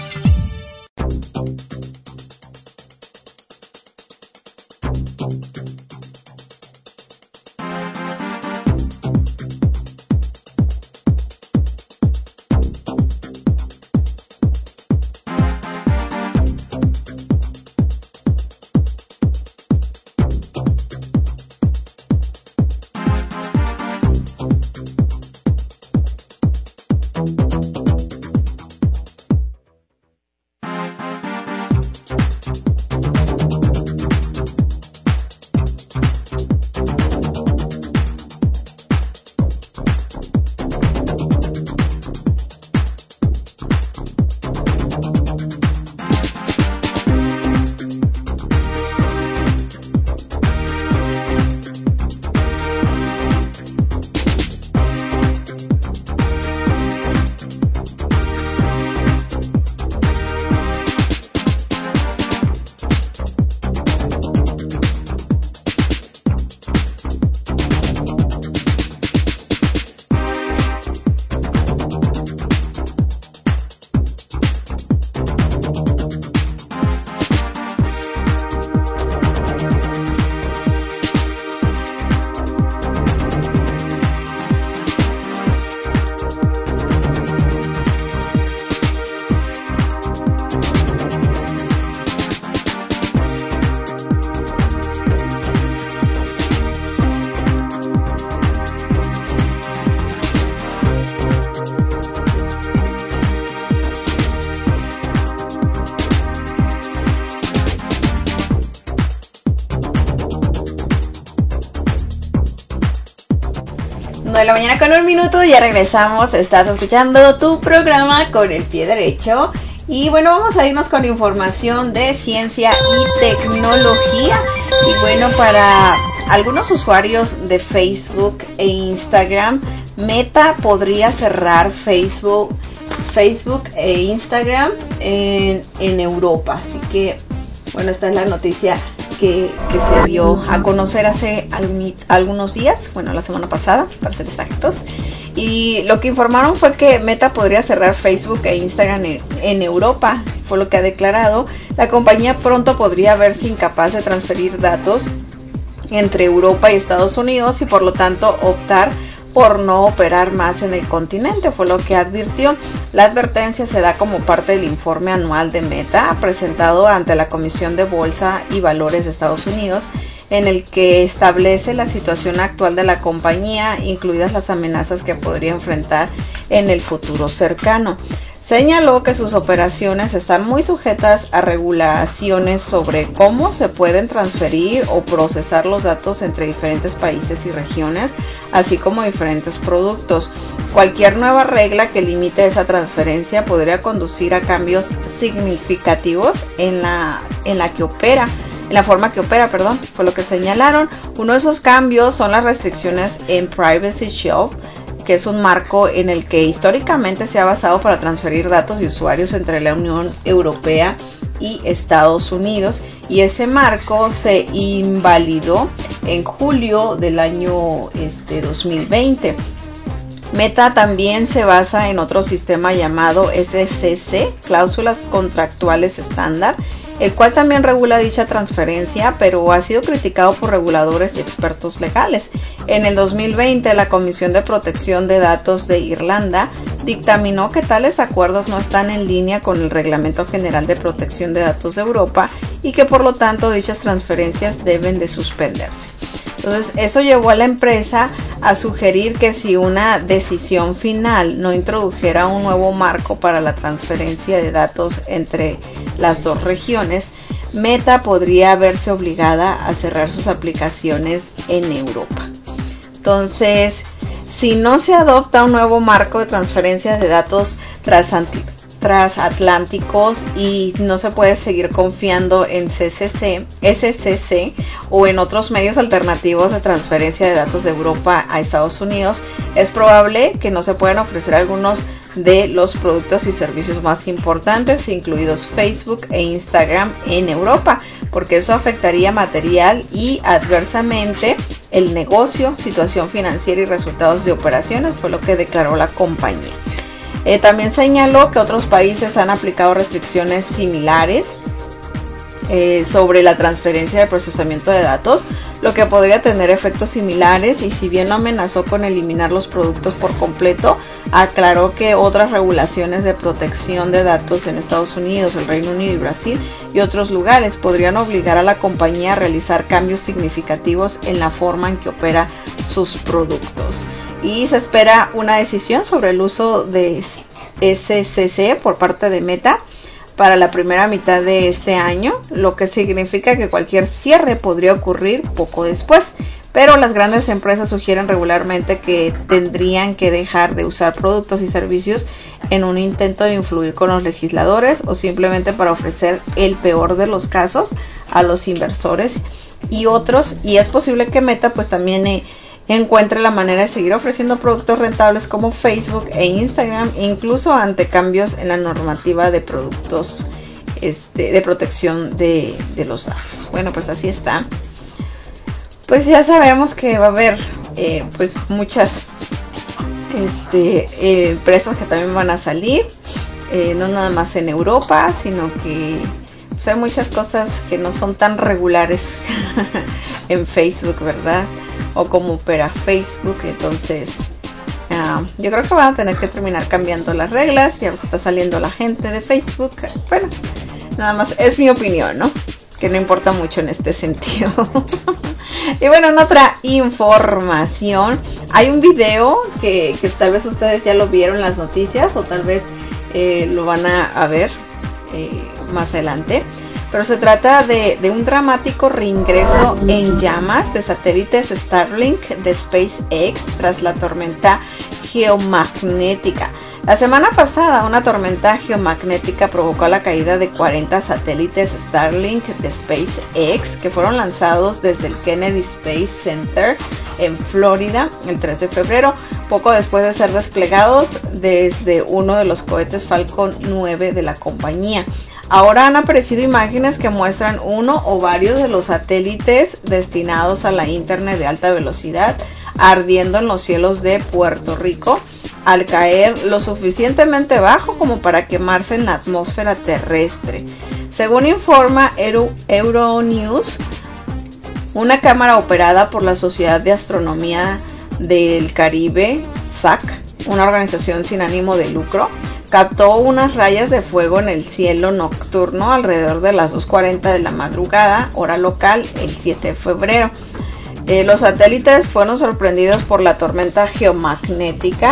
[SPEAKER 4] De la mañana con 1 minuto, ya regresamos. Estás escuchando tu programa Con el Pie Derecho. Y bueno, vamos a irnos con información de ciencia y tecnología. Y bueno, para algunos usuarios de Facebook e Instagram, Meta podría cerrar Facebook e Instagram en Europa. Así que bueno, esta es la noticia que se dio a conocer hace algunos días, bueno, la semana pasada, para ser exactos. Y lo que informaron fue que Meta podría cerrar Facebook e Instagram en Europa, fue lo que ha declarado. La compañía pronto podría verse incapaz de transferir datos entre Europa y Estados Unidos y por lo tanto optar por no operar más en el continente, fue lo que advirtió. La advertencia se da como parte del informe anual de Meta presentado ante la Comisión de Bolsa y Valores de Estados Unidos, en el que establece la situación actual de la compañía, incluidas las amenazas que podría enfrentar en el futuro cercano. Señaló que sus operaciones están muy sujetas a regulaciones sobre cómo se pueden transferir o procesar los datos entre diferentes países y regiones, así como diferentes productos. Cualquier nueva regla que limite esa transferencia podría conducir a cambios significativos en la forma que opera, fue lo que señalaron. Uno de esos cambios son las restricciones en Privacy Shield, que es un marco en el que históricamente se ha basado para transferir datos de usuarios entre la Unión Europea y Estados Unidos, y ese marco se invalidó en julio del año 2020. Meta también se basa en otro sistema llamado SCC, cláusulas contractuales estándar, el cual también regula dicha transferencia, pero ha sido criticado por reguladores y expertos legales. En el 2020, la Comisión de Protección de Datos de Irlanda dictaminó que tales acuerdos no están en línea con el Reglamento General de Protección de Datos de Europa y que por lo tanto dichas transferencias deben de suspenderse. Entonces, eso llevó a la empresa a sugerir que si una decisión final no introdujera un nuevo marco para la transferencia de datos entre las dos regiones, Meta podría verse obligada a cerrar sus aplicaciones en Europa. Entonces, si no se adopta un nuevo marco de transferencia de datos transatlánticos y no se puede seguir confiando en SCC o en otros medios alternativos de transferencia de datos de Europa a Estados Unidos, es probable que no se puedan ofrecer algunos de los productos y servicios más importantes, incluidos Facebook e Instagram en Europa, porque eso afectaría material y adversamente el negocio, situación financiera y resultados de operaciones, fue lo que declaró la compañía. También señaló que otros países han aplicado restricciones similares sobre la transferencia de procesamiento de datos, lo que podría tener efectos similares, y si bien no amenazó con eliminar los productos por completo, aclaró que otras regulaciones de protección de datos en Estados Unidos, el Reino Unido y Brasil y otros lugares podrían obligar a la compañía a realizar cambios significativos en la forma en que opera sus productos. Y se espera una decisión sobre el uso de SCC por parte de Meta para la primera mitad de este año, lo que significa que cualquier cierre podría ocurrir poco después, pero las grandes empresas sugieren regularmente que tendrían que dejar de usar productos y servicios en un intento de influir con los legisladores o simplemente para ofrecer el peor de los casos a los inversores y otros, y es posible que Meta pues también encuentre la manera de seguir ofreciendo productos rentables como Facebook e Instagram, incluso ante cambios en la normativa de productos de protección de los datos. Bueno, pues así está. Pues ya sabemos que va a haber pues muchas empresas que también van a salir, no nada más en Europa, sino que pues hay muchas cosas que no son tan regulares en Facebook, ¿verdad? O cómo opera Facebook. Entonces yo creo que van a tener que terminar cambiando las reglas. Ya está saliendo la gente de Facebook. Bueno, nada más es mi opinión, ¿no? Que no importa mucho en este sentido. Y bueno, en otra información, hay un video que tal vez ustedes ya lo vieron en las noticias o tal vez lo van a ver más adelante. Pero se trata de un dramático reingreso en llamas de satélites Starlink de SpaceX tras la tormenta geomagnética. La semana pasada, una tormenta geomagnética provocó la caída de 40 satélites Starlink de SpaceX que fueron lanzados desde el Kennedy Space Center en Florida el 3 de febrero, poco después de ser desplegados desde uno de los cohetes Falcon 9 de la compañía. Ahora han aparecido imágenes que muestran uno o varios de los satélites destinados a la Internet de alta velocidad ardiendo en los cielos de Puerto Rico al caer lo suficientemente bajo como para quemarse en la atmósfera terrestre. Según informa Euronews, una cámara operada por la Sociedad de Astronomía del Caribe, SAC, una organización sin ánimo de lucro, captó unas rayas de fuego en el cielo nocturno alrededor de las 2:40 de la madrugada, hora local, el 7 de febrero. Los satélites fueron sorprendidos por la tormenta geomagnética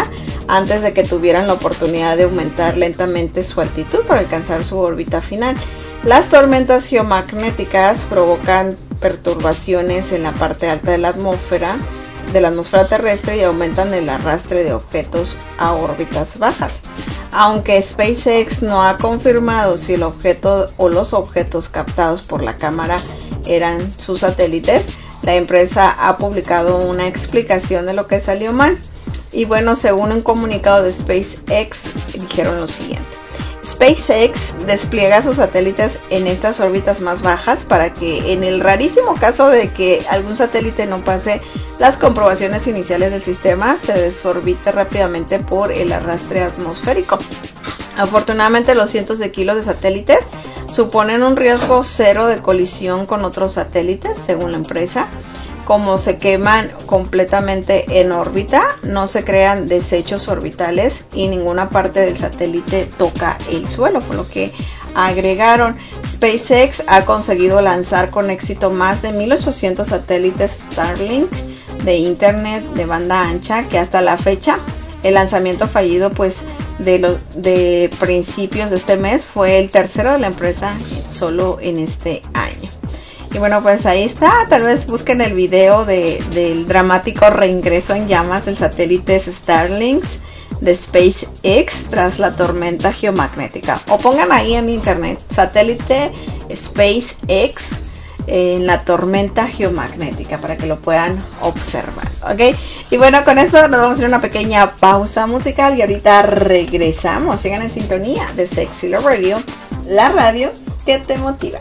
[SPEAKER 4] antes de que tuvieran la oportunidad de aumentar lentamente su altitud para alcanzar su órbita final. Las tormentas geomagnéticas provocan perturbaciones en la parte alta de la atmósfera terrestre y aumentan el arrastre de objetos a órbitas bajas. Aunque SpaceX no ha confirmado si el objeto o los objetos captados por la cámara eran sus satélites, la empresa ha publicado una explicación de lo que salió mal. Y bueno, según un comunicado de SpaceX, dijeron lo siguiente: SpaceX despliega sus satélites en estas órbitas más bajas para que, en el rarísimo caso de que algún satélite no pase las comprobaciones iniciales del sistema, se desorbite rápidamente por el arrastre atmosférico. Afortunadamente, los cientos de kilos de satélites suponen un riesgo cero de colisión con otros satélites, según la empresa. Como se queman completamente en órbita, no se crean desechos orbitales y ninguna parte del satélite toca el suelo, por lo que agregaron. SpaceX ha conseguido lanzar con éxito más de 1.800 satélites Starlink de internet de banda ancha, que hasta la fecha el lanzamiento fallido de principios de este mes fue el tercero de la empresa solo en este año. Y bueno, pues ahí está. Tal vez busquen el video del dramático reingreso en llamas del satélite Starlink de SpaceX tras la tormenta geomagnética. O pongan ahí en internet satélite SpaceX en la tormenta geomagnética para que lo puedan observar, ¿ok? Y bueno, con esto nos vamos a hacer una pequeña pausa musical y ahorita regresamos. Sigan en sintonía de Sexy Love Radio, la radio que te motiva.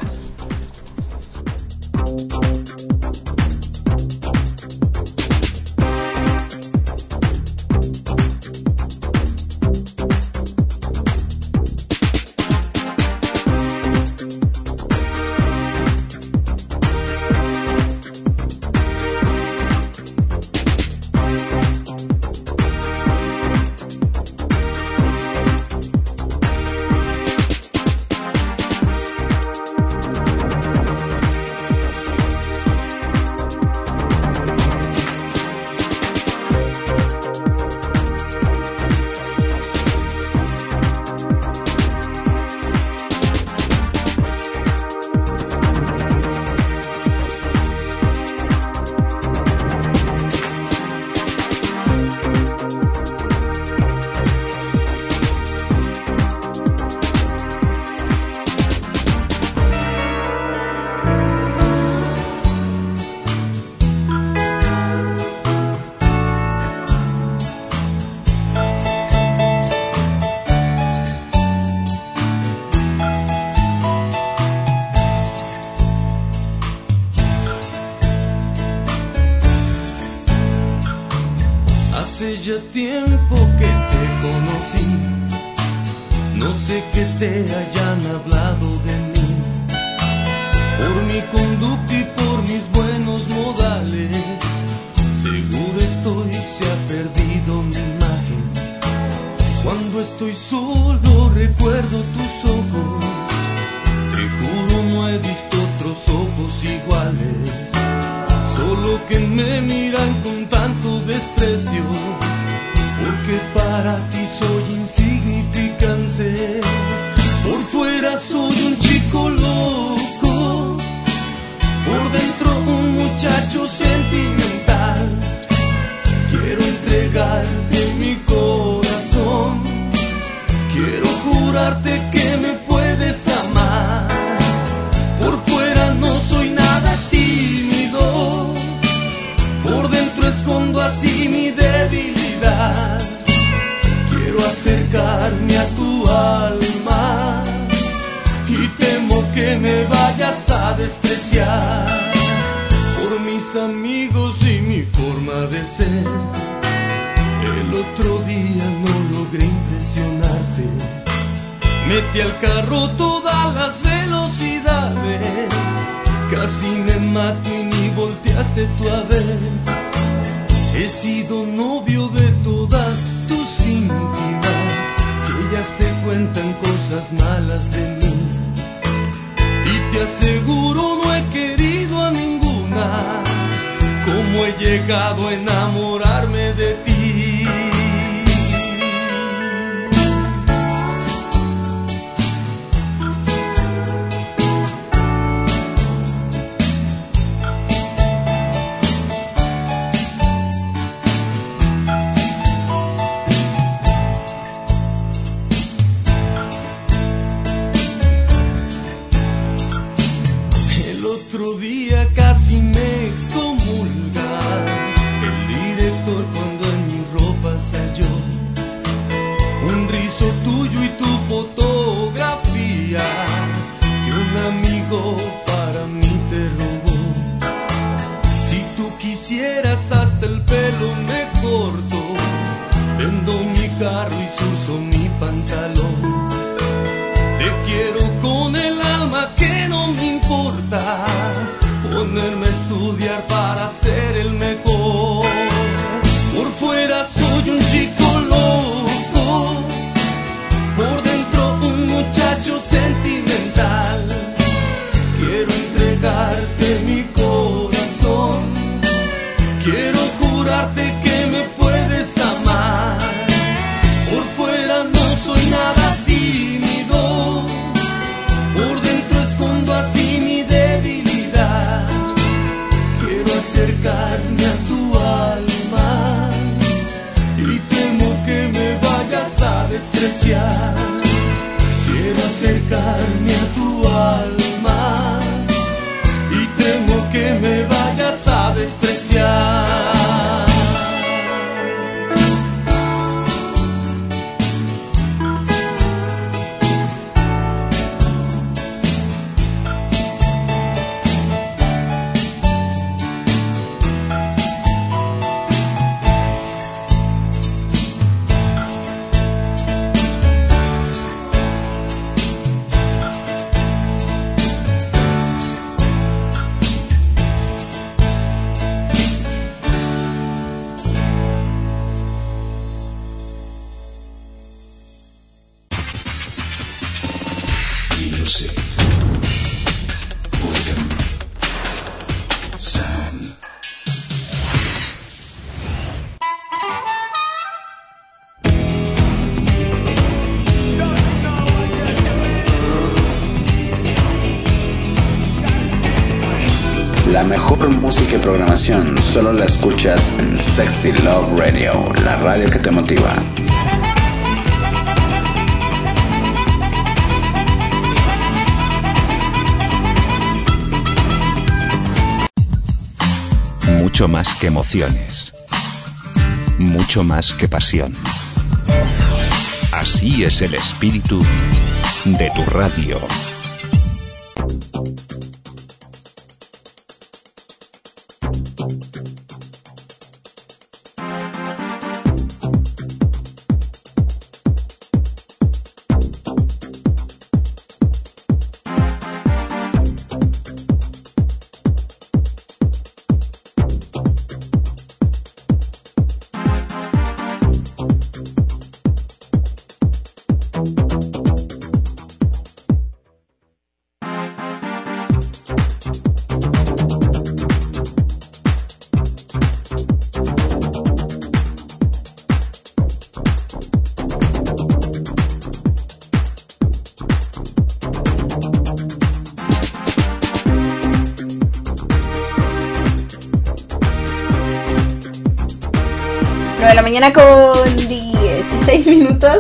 [SPEAKER 8] Hace ya tiempo que te conocí, no sé que te hayan hablado de mí, por mi conducta y por mis buenos modales, seguro estoy se ha perdido mi imagen. Cuando estoy solo recuerdo tus ojos, te juro no he visto otros ojos iguales, solo que me miran con tanto desprecio, porque para ti soy insignificante. Por fuera soy un chico loco, por dentro un muchacho sentimental. Quiero entregarte mi corazón, quiero jurarte que me puedes amar. Por fuera no soy nada tímido, por dentro escondo así mi debilidad. Quiero acercarme a tu alma y temo que me vayas a despreciar. Por mis amigos y mi forma de ser, el otro día no logré impresionarte. Metí al carro todas las velocidades, casi me mato y ni volteaste tú a ver. He sido novio de todas tus íntimas, si ellas te cuentan cosas malas de mí. Y te aseguro no he querido a ninguna, como he llegado a enamorarme de ti. quisieras hasta el pelo me corto, vendo mi carro y surzo mi pantalón. Te quiero con el alma que no me importa ponerme a estudiar para ser el mejor. Por fuera soy un chico loco, por dentro un muchacho sentimental. Quiero entregarte mi corazón, quiero jurarte que me puedes amar. Por fuera no soy nada tímido, por dentro escondo así mi debilidad. Quiero acercarme a tu alma y temo que me vayas a despreciar. Quiero acercarme a tu alma y temo que me vayas a despreciar.
[SPEAKER 2] La mejor música y programación solo la escuchas en Sexy Love Radio, la radio que te motiva.
[SPEAKER 1] Mucho más que emociones, mucho más que pasión. Así es el espíritu de tu radio.
[SPEAKER 4] Mañana con 16 minutos.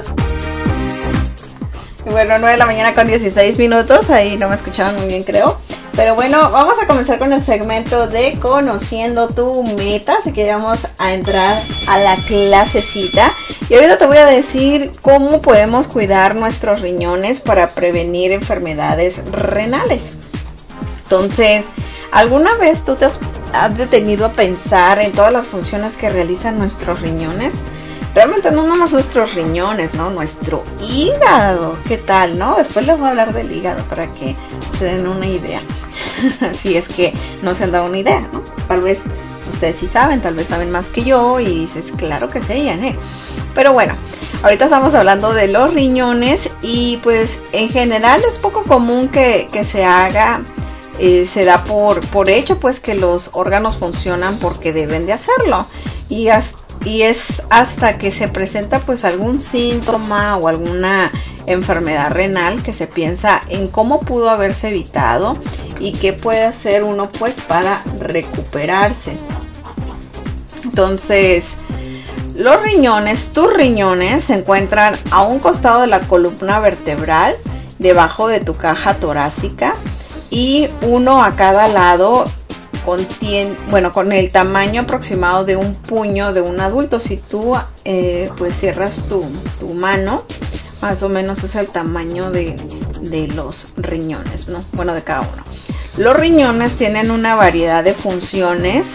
[SPEAKER 4] Bueno, 9 de la mañana con 16 minutos. Ahí no me escuchaban muy bien, creo. Pero bueno, vamos a comenzar con el segmento de Conociendo tu Meta. Así que vamos a entrar a la clasecita. Y ahorita te voy a decir cómo podemos cuidar nuestros riñones para prevenir enfermedades renales. Entonces, ¿alguna vez tú te has detenido a pensar en todas las funciones que realizan nuestros riñones? Realmente no nomás nuestros riñones, ¿no? Nuestro hígado, ¿qué tal, no? Después les voy a hablar del hígado para que se den una idea. Si es que no se han dado una idea, ¿no? Tal vez ustedes sí saben, tal vez saben más que yo y dices, claro que sí, Janet. Pero bueno, ahorita estamos hablando de los riñones y pues en general es poco común que se haga. Se da por hecho pues que los órganos funcionan porque deben de hacerlo y es hasta que se presenta pues algún síntoma o alguna enfermedad renal que se piensa en cómo pudo haberse evitado y qué puede hacer uno pues para recuperarse. Entonces, los riñones, tus riñones se encuentran a un costado de la columna vertebral, debajo de tu caja torácica, y uno a cada lado con el tamaño aproximado de un puño de un adulto. Si tú pues cierras tu mano, más o menos es el tamaño de los riñones, ¿no? Bueno, de cada uno. Los riñones tienen una variedad de funciones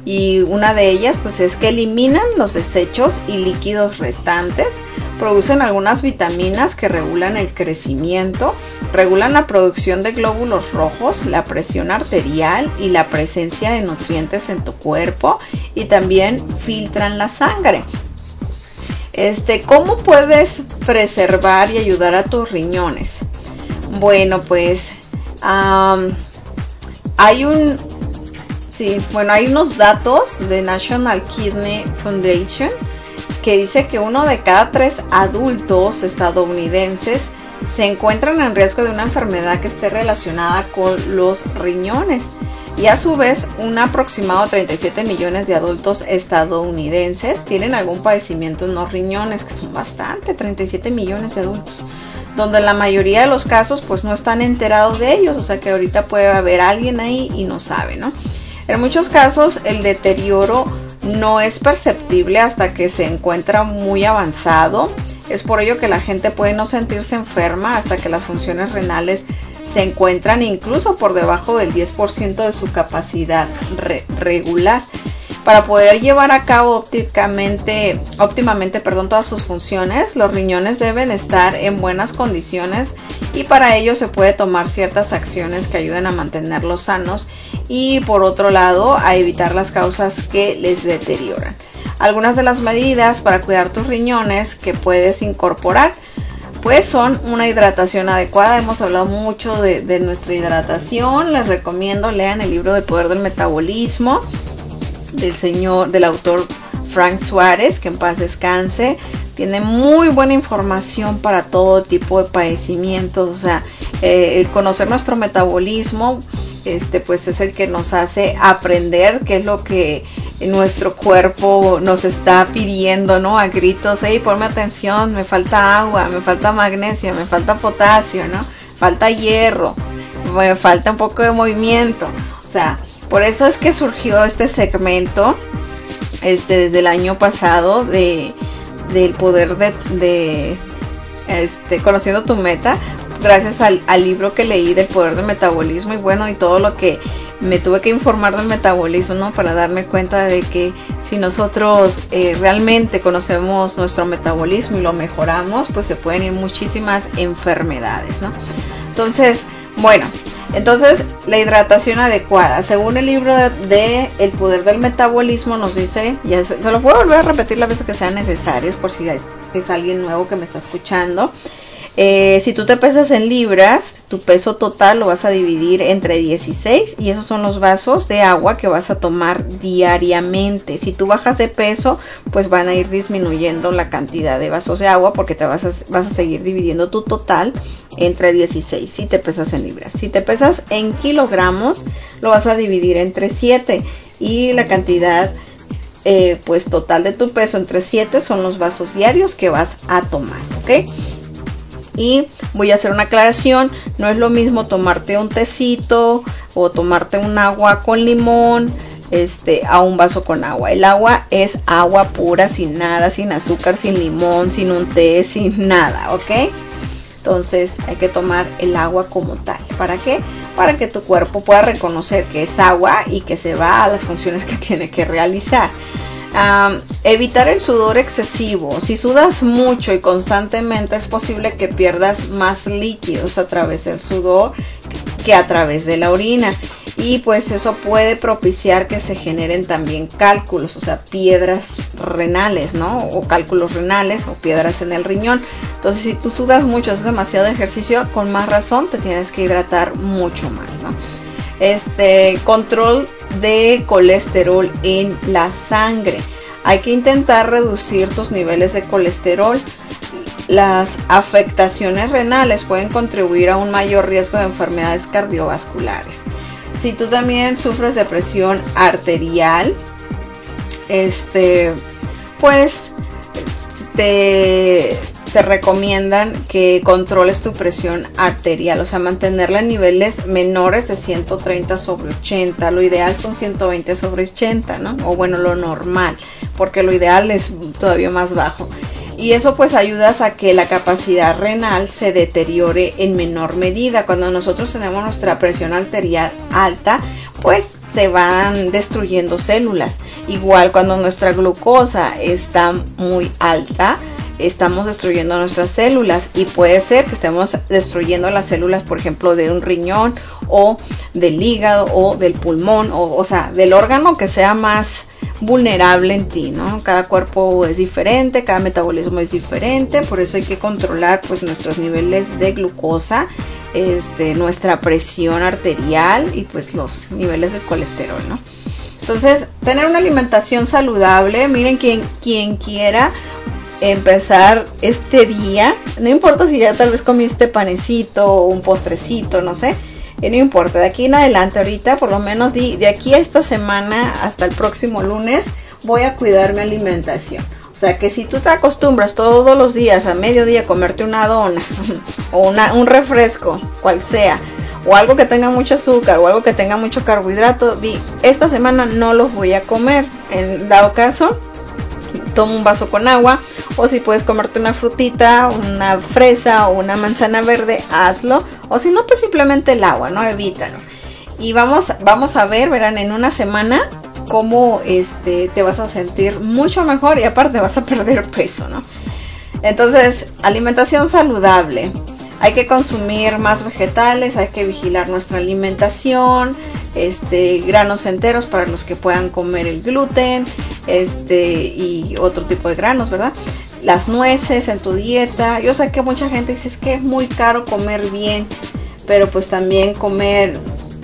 [SPEAKER 4] y una de ellas pues es que eliminan los desechos y líquidos restantes, producen algunas vitaminas que regulan el crecimiento, regulan la producción de glóbulos rojos, la presión arterial y la presencia de nutrientes en tu cuerpo, y también filtran la sangre. ¿Cómo puedes preservar y ayudar a tus riñones? Bueno, pues hay unos datos de National Kidney Foundation que dice que 1 de cada 3 adultos estadounidenses se encuentran en riesgo de una enfermedad que esté relacionada con los riñones. Y a su vez, un aproximado 37 millones de adultos estadounidenses tienen algún padecimiento en los riñones, que son bastante, 37 millones de adultos, donde la mayoría de los casos pues no están enterados de ellos, o sea que ahorita puede haber alguien ahí y no sabe, ¿no? En muchos casos el deterioro no es perceptible hasta que se encuentra muy avanzado. Es por ello que la gente puede no sentirse enferma hasta que las funciones renales se encuentran incluso por debajo del 10% de su capacidad regular. Para poder llevar a cabo óptimamente, todas sus funciones, los riñones deben estar en buenas condiciones, y para ello se puede tomar ciertas acciones que ayuden a mantenerlos sanos y, por otro lado, a evitar las causas que les deterioran. Algunas de las medidas para cuidar tus riñones que puedes incorporar pues son una hidratación adecuada. Hemos hablado mucho de nuestra hidratación. Les recomiendo lean el libro de Poder del Metabolismo del autor Frank Suárez, que en paz descanse. Tiene muy buena información para todo tipo de padecimientos. O sea, conocer nuestro metabolismo pues es el que nos hace aprender qué es lo que nuestro cuerpo nos está pidiendo, ¿no? A gritos, hey, ponme atención, me falta agua, me falta magnesio, me falta potasio, ¿no? Falta hierro, me falta un poco de movimiento. O sea, por eso es que surgió este segmento desde el año pasado del poder de conociendo tu meta, gracias al libro que leí del Poder del Metabolismo, y bueno, y todo lo que me tuve que informar del metabolismo, ¿no? Para darme cuenta de que si nosotros realmente conocemos nuestro metabolismo y lo mejoramos, pues se pueden ir muchísimas enfermedades, ¿no? Entonces, bueno, la hidratación adecuada, según el libro de El Poder del Metabolismo, nos dice, ya se lo puedo volver a repetir las veces que sean necesarias, por si es alguien nuevo que me está escuchando. Si tú te pesas en libras, tu peso total lo vas a dividir entre 16, y esos son los vasos de agua que vas a tomar diariamente. Si tú bajas de peso, pues van a ir disminuyendo la cantidad de vasos de agua, porque vas a seguir dividiendo tu total entre 16 si te pesas en libras. Si te pesas en kilogramos, lo vas a dividir entre 7, y la cantidad pues total de tu peso entre 7 son los vasos diarios que vas a tomar, ¿ok? Y voy a hacer una aclaración, no es lo mismo tomarte un tecito o tomarte un agua con limón a un vaso con agua. El agua es agua pura, sin nada, sin azúcar, sin limón, sin un té, sin nada, ¿ok? Entonces hay que tomar el agua como tal. ¿Para qué? Para que tu cuerpo pueda reconocer que es agua y que se va a las funciones que tiene que realizar. Evitar el sudor excesivo. Si sudas mucho y constantemente, es posible que pierdas más líquidos a través del sudor que a través de la orina, y pues eso puede propiciar que se generen también cálculos, o sea, piedras renales, ¿no? O cálculos renales o piedras en el riñón. Entonces, si tú sudas mucho, haces demasiado ejercicio, con más razón te tienes que hidratar mucho más, ¿no? Control de colesterol en la sangre. Hay que intentar reducir tus niveles de colesterol. Las afectaciones renales pueden contribuir a un mayor riesgo de enfermedades cardiovasculares. Si tú también sufres de presión arterial, pues te recomiendan que controles tu presión arterial, o sea, mantenerla en niveles menores de 130/80. Lo ideal son 120/80, ¿no? O bueno, lo normal, porque lo ideal es todavía más bajo. Y eso pues ayuda a que la capacidad renal se deteriore en menor medida. Cuando nosotros tenemos nuestra presión arterial alta, pues se van destruyendo células. Igual cuando nuestra glucosa está muy alta, estamos destruyendo nuestras células y puede ser que estemos destruyendo las células, por ejemplo, de un riñón o del hígado o del pulmón, o sea, del órgano que sea más vulnerable en ti, ¿no? Cada cuerpo es diferente, cada metabolismo es diferente, por eso hay que controlar pues nuestros niveles de glucosa, nuestra presión arterial y pues los niveles de colesterol, ¿no? Entonces, tener una alimentación saludable, miren, quien quiera empezar este día, no importa si ya tal vez comiste panecito o un postrecito, no sé, no importa, de aquí en adelante ahorita, por lo menos de aquí a esta semana hasta el próximo lunes, voy a cuidar mi alimentación. O sea que si tú te acostumbras todos los días a mediodía comerte una dona o un refresco, cual sea, o algo que tenga mucho azúcar o algo que tenga mucho carbohidrato, esta semana no los voy a comer. En dado caso, toma un vaso con agua, o si puedes comerte una frutita, una fresa o una manzana verde, hazlo, o si no, pues simplemente el agua, no, evítalo. Y vamos a verán, en una semana cómo te vas a sentir mucho mejor y aparte vas a perder peso, ¿no? Entonces, alimentación saludable. Hay que consumir más vegetales, hay que vigilar nuestra alimentación, granos enteros para los que puedan comer el gluten, y otro tipo de granos, ¿verdad? Las nueces en tu dieta. Yo sé que mucha gente dice es que es muy caro comer bien, pero pues también comer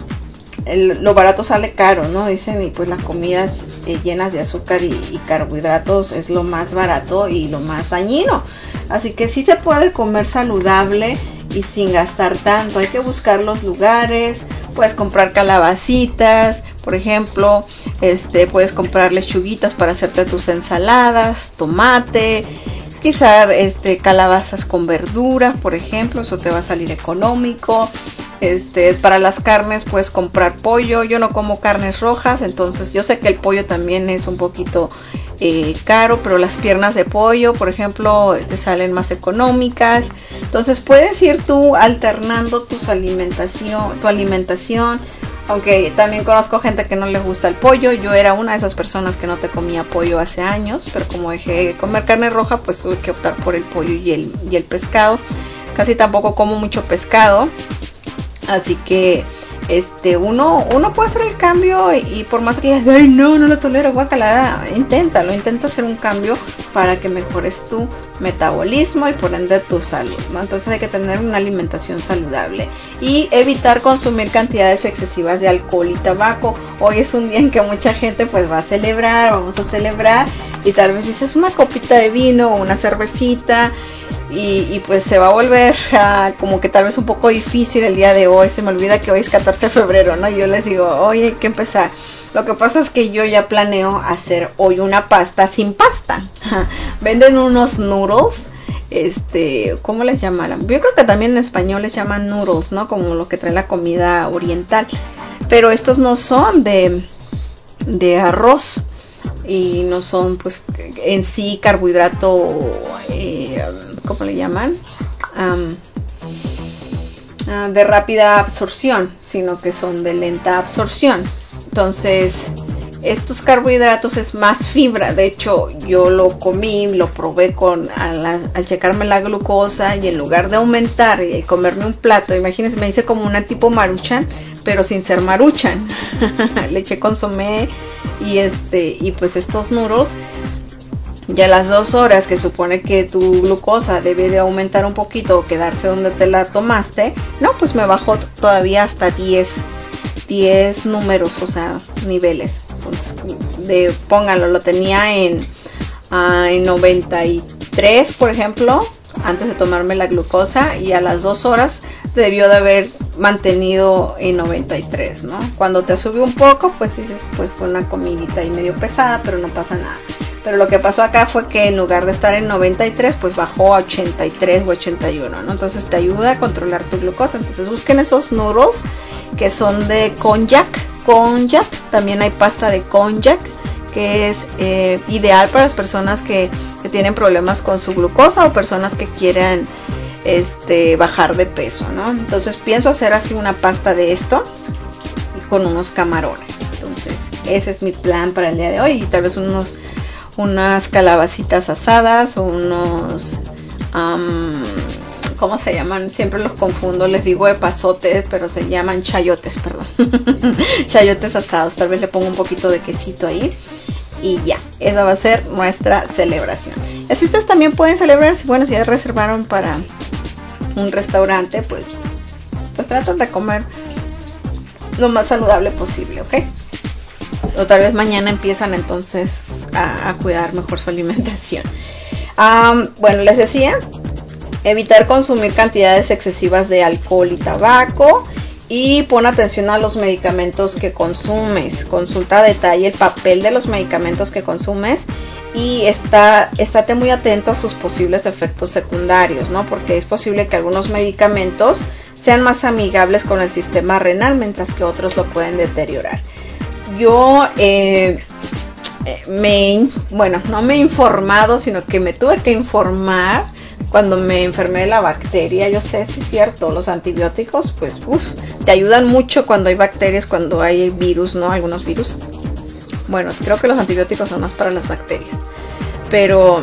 [SPEAKER 4] lo barato sale caro, ¿no? Dicen, y pues las comidas llenas de azúcar y carbohidratos es lo más barato y lo más dañino. Así que sí se puede comer saludable y sin gastar tanto. Hay que buscar los lugares. Puedes comprar calabacitas, por ejemplo, puedes comprar lechuguitas para hacerte tus ensaladas, tomate, quizás calabazas con verduras, por ejemplo, eso te va a salir económico. Para las carnes puedes comprar pollo. Yo no como carnes rojas, entonces yo sé que el pollo también es un poquito caro, pero las piernas de pollo, por ejemplo, te salen más económicas. Entonces puedes ir tú alternando tu alimentación, aunque también conozco gente que no le gusta el pollo. Yo era una de esas personas que no te comía pollo hace años, pero como dejé de comer carne roja, pues tuve que optar por el pollo y el pescado. Casi tampoco como mucho pescado, así que uno puede hacer el cambio y por más que digas, ay, no lo tolero, guacala, intenta hacer un cambio para que mejores tu metabolismo y por ende tu salud, ¿no? Entonces hay que tener una alimentación saludable y evitar consumir cantidades excesivas de alcohol y tabaco. Hoy es un día en que mucha gente pues vamos a celebrar y tal vez dices una copita de vino o una cervecita. Y pues se va a volver como que tal vez un poco difícil el día de hoy. Se me olvida que hoy es 14 de febrero, ¿no? Yo les digo, hoy hay que empezar. Lo que pasa es que yo ya planeo hacer hoy una pasta sin pasta. Venden unos noodles, ¿cómo les llamarán? Yo creo que también en español les llaman noodles, ¿no? Como lo que trae la comida oriental. Pero estos no son de arroz. Y no son pues en sí carbohidrato, ¿cómo le llaman? De rápida absorción, sino que son de lenta absorción. Entonces estos carbohidratos es más fibra. De hecho yo lo comí, lo probé al checarme la glucosa, y en lugar de aumentar y comerme un plato, imagínense, me hice como una tipo Maruchan, pero sin ser Maruchan. Le eché consomé y pues estos noodles, ya a las 2 horas que supone que tu glucosa debe de aumentar un poquito o quedarse donde te la tomaste, no, pues me bajó todavía hasta 10 números, o sea, niveles. Entonces, pónganlo, lo tenía en 93, por ejemplo, antes de tomarme la glucosa, y a las 2 horas debió de haber mantenido en 93, ¿no? Cuando te sube un poco, pues dices, pues fue una comidita y medio pesada, pero no pasa nada. Pero lo que pasó acá fue que en lugar de estar en 93, pues bajó a 83 o 81, ¿no? Entonces te ayuda a controlar tu glucosa. Entonces busquen esos noodles que son de konjac. También hay pasta de konjac, que es ideal para las personas que tienen problemas con su glucosa o personas que quieren bajar de peso, ¿no? Entonces pienso hacer así una pasta de esto, con unos camarones. Entonces ese es mi plan para el día de hoy, y tal vez unas calabacitas asadas o unos ¿cómo se llaman? Siempre los confundo, les digo epazotes, pero se llaman chayotes, perdón. Chayotes asados, tal vez le pongo un poquito de quesito ahí. Y ya, esa va a ser nuestra celebración. Así ustedes también pueden celebrar, si bueno, si ya reservaron para un restaurante, pues tratan de comer lo más saludable posible, ¿ok? O tal vez mañana empiezan entonces a cuidar mejor su alimentación. Bueno, les decía, evitar consumir cantidades excesivas de alcohol y tabaco, y pon atención a los medicamentos que consumes. Consulta a detalle el papel de los medicamentos que consumes y estate muy atento a sus posibles efectos secundarios, ¿no? Porque es posible que algunos medicamentos sean más amigables con el sistema renal, mientras que otros lo pueden deteriorar. Yo no me he informado, sino que me tuve que informar cuando me enfermé de la bacteria. Yo sé, sí es cierto, los antibióticos pues te ayudan mucho cuando hay bacterias, cuando hay virus, ¿no? Algunos virus. Bueno, creo que los antibióticos son más para las bacterias, pero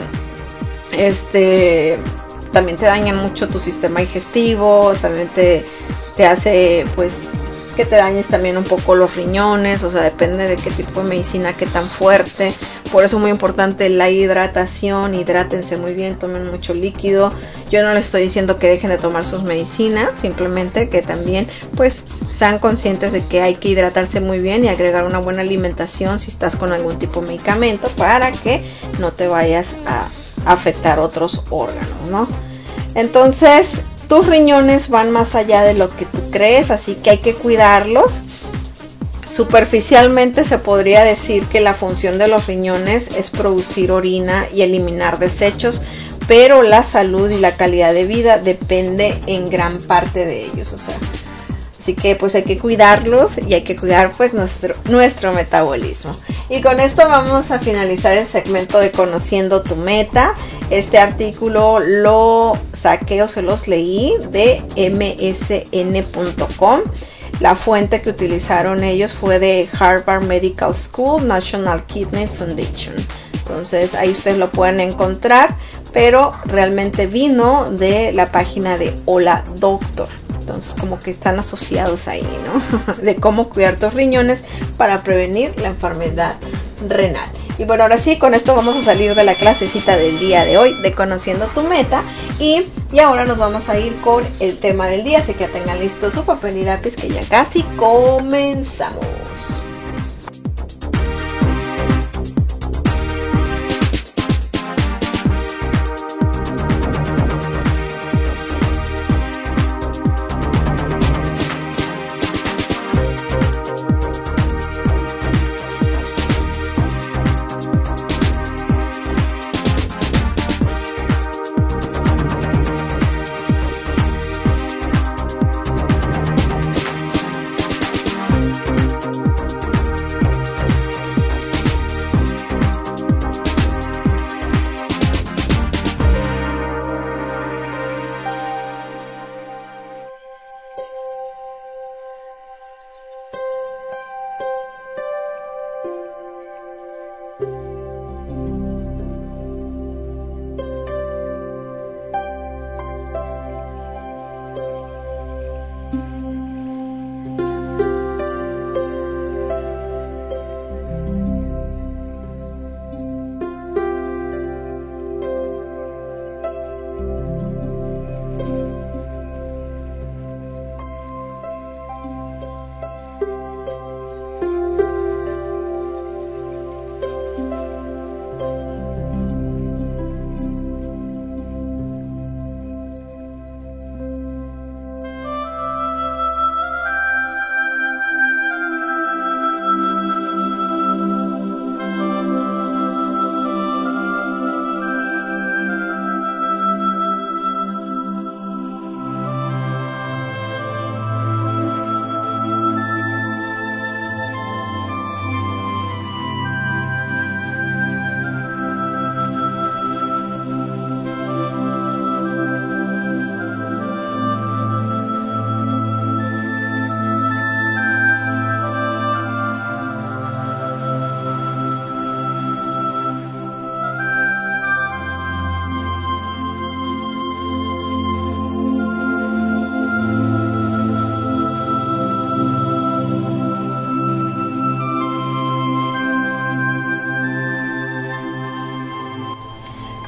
[SPEAKER 4] también te dañan mucho tu sistema digestivo, también te hace pues que te dañes también un poco los riñones, o sea, depende de qué tipo de medicina, qué tan fuerte. Por eso es muy importante la hidratación, hidrátense muy bien, tomen mucho líquido. Yo no les estoy diciendo que dejen de tomar sus medicinas, simplemente que también pues sean conscientes de que hay que hidratarse muy bien y agregar una buena alimentación si estás con algún tipo de medicamento, para que no te vayas a afectar otros órganos, ¿no? Entonces, tus riñones van más allá de lo que tú crees, así que hay que cuidarlos. Superficialmente se podría decir que la función de los riñones es producir orina y eliminar desechos, pero la salud y la calidad de vida depende en gran parte de ellos, o sea, así que pues hay que cuidarlos y hay que cuidar pues nuestro metabolismo. Y con esto vamos a finalizar el segmento de Conociendo tu Meta. Este artículo lo saqué o se los leí de msn.com. La fuente que utilizaron ellos fue de Harvard Medical School, National Kidney Foundation. Entonces ahí ustedes lo pueden encontrar, pero realmente vino de la página de Hola Doctor. Entonces como que están asociados ahí, ¿no? De cómo cuidar tus riñones para prevenir la enfermedad renal. Y bueno, ahora sí, con esto vamos a salir de la clasecita del día de hoy de Conociendo tu Meta. Y ahora nos vamos a ir con el tema del día, así que tengan listo su papel y lápiz, que ya casi comenzamos.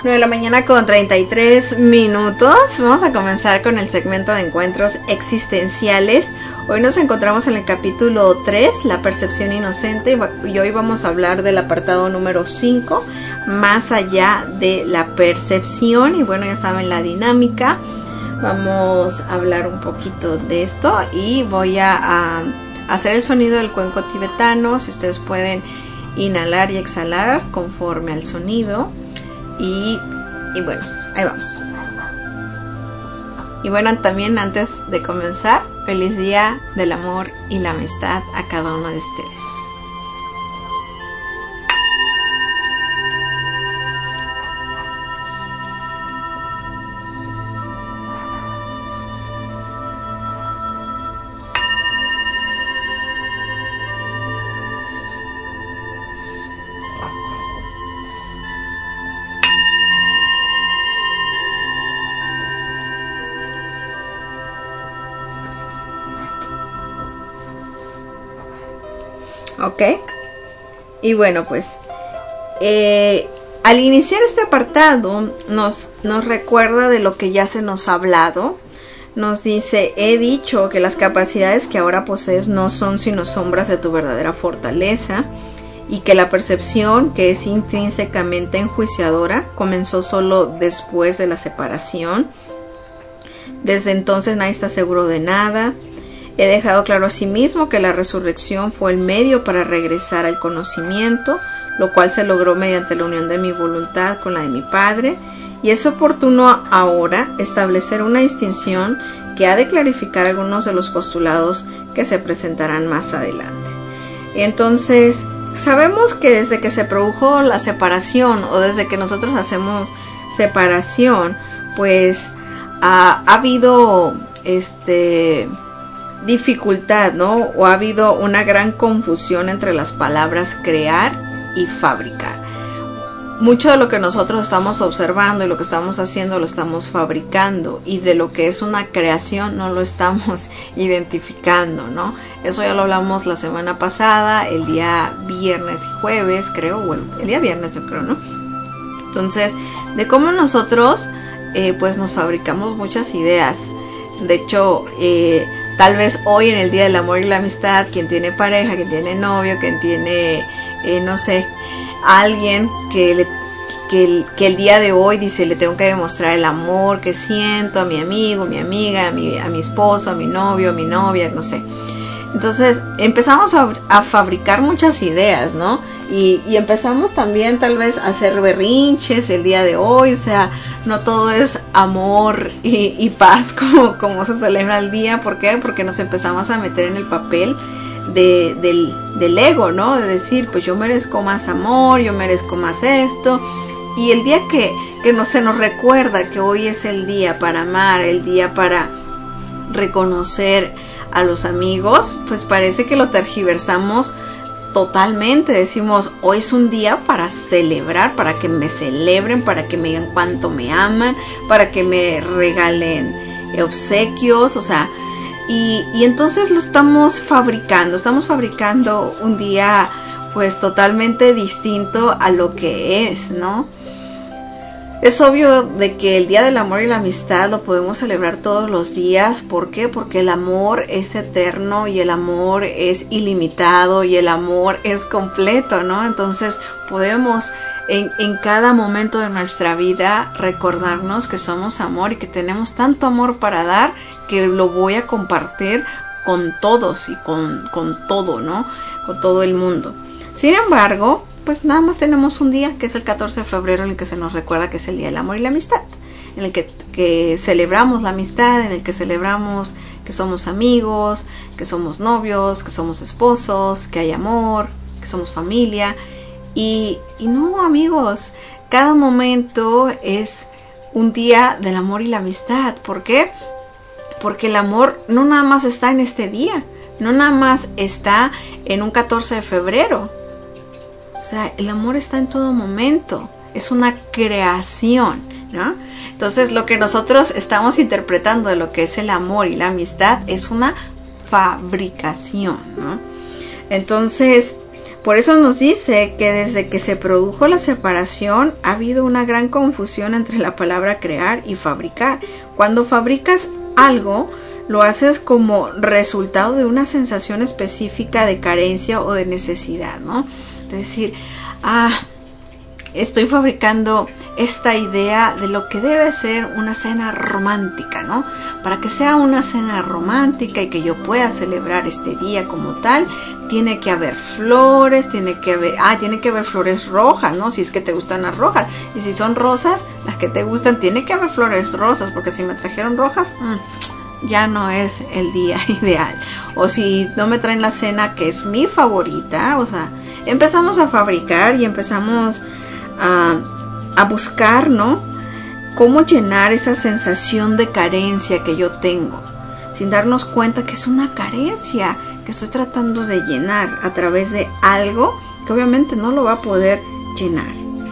[SPEAKER 4] 9 de la mañana con 33 minutos. Vamos a comenzar con el segmento de encuentros existenciales. Hoy nos encontramos en el capítulo 3, la percepción inocente, y hoy vamos a hablar del apartado número 5, más allá de la percepción. Y bueno, ya saben la dinámica. Vamos a hablar un poquito de esto y voy a hacer el sonido del cuenco tibetano. Si ustedes pueden inhalar y exhalar conforme al sonido. Y bueno, ahí vamos. Y bueno, también antes de comenzar, feliz día del amor y la amistad a cada uno de ustedes. Ok, y bueno, pues al iniciar este apartado nos recuerda de lo que ya se nos ha hablado. Nos dice: he dicho que las capacidades que ahora posees no son sino sombras de tu verdadera fortaleza, y que la percepción, que es intrínsecamente enjuiciadora, comenzó solo después de la separación. Desde entonces nadie está seguro de nada. He dejado claro asimismo que la resurrección fue el medio para regresar al conocimiento, lo cual se logró mediante la unión de mi voluntad con la de mi Padre, y es oportuno ahora establecer una distinción que ha de clarificar algunos de los postulados que se presentarán más adelante. Entonces, sabemos que desde que se produjo la separación, o desde que nosotros hacemos separación, pues ha habido dificultad, ¿no? O ha habido una gran confusión entre las palabras crear y fabricar. Mucho de lo que nosotros estamos observando y lo que estamos haciendo lo estamos fabricando, y de lo que es una creación no lo estamos identificando, ¿no? Eso ya lo hablamos la semana pasada, el día viernes y jueves, creo, bueno, el día viernes yo creo, ¿no? Entonces, de cómo nosotros pues nos fabricamos muchas ideas. De hecho, tal vez hoy, en el Día del Amor y la Amistad, quien tiene pareja, quien tiene novio, quien tiene, no sé, alguien que el día de hoy dice: le tengo que demostrar el amor que siento a mi amigo, mi amiga, a mi esposo, a mi novio, a mi novia, no sé. Entonces empezamos a fabricar muchas ideas, ¿no? Y empezamos también tal vez a hacer berrinches el día de hoy. O sea, no todo es amor y paz como se celebra el día. ¿Por qué? Porque nos empezamos a meter en el papel del ego, ¿no? De decir, pues yo merezco más amor, yo merezco más esto. Y el día que se nos recuerda que hoy es el día para amar, el día para reconocer a los amigos, pues parece que lo tergiversamos totalmente. Decimos: hoy es un día para celebrar, para que me celebren, para que me digan cuánto me aman, para que me regalen obsequios, o sea, y entonces lo estamos fabricando un día pues totalmente distinto a lo que es, ¿no? Es obvio de que el Día del Amor y la Amistad lo podemos celebrar todos los días. ¿Por qué? Porque el amor es eterno, y el amor es ilimitado, y el amor es completo, ¿no? Entonces podemos en cada momento de nuestra vida recordarnos que somos amor y que tenemos tanto amor para dar, que lo voy a compartir con todos y con todo, ¿no? Con todo el mundo. Sin embargo, pues nada más tenemos un día, que es el 14 de febrero, en el que se nos recuerda que es el Día del Amor y la Amistad, en el que celebramos la amistad, en el que celebramos que somos amigos, que somos novios, que somos esposos, que hay amor, que somos familia. Y no, amigos, cada momento es un día del amor y la amistad. ¿Por qué? Porque el amor no nada más está en este día, no nada más está en un 14 de febrero. O sea, el amor está en todo momento, es una creación, ¿no? Entonces, lo que nosotros estamos interpretando de lo que es el amor y la amistad es una fabricación, ¿no? Entonces, Por eso nos dice que desde que se produjo la separación ha habido una gran confusión entre la palabra crear y fabricar. Cuando fabricas algo, lo haces como resultado de una sensación específica de carencia o de necesidad, ¿no? Es decir, estoy fabricando esta idea de lo que debe ser una cena romántica, ¿no? Para que sea una cena romántica y que yo pueda celebrar este día como tal, tiene que haber flores, tiene que haber flores rojas, ¿no? Si es que te gustan las rojas. Y si son rosas, las que te gustan, tiene que haber flores rosas, porque si me trajeron rojas, ya no es el día ideal. O si no me traen la cena que es mi favorita, o sea, empezamos a fabricar y empezamos a buscar, ¿no? Cómo llenar esa sensación de carencia que yo tengo, sin darnos cuenta que es una carencia que estoy tratando de llenar a través de algo que obviamente no lo va a poder llenar.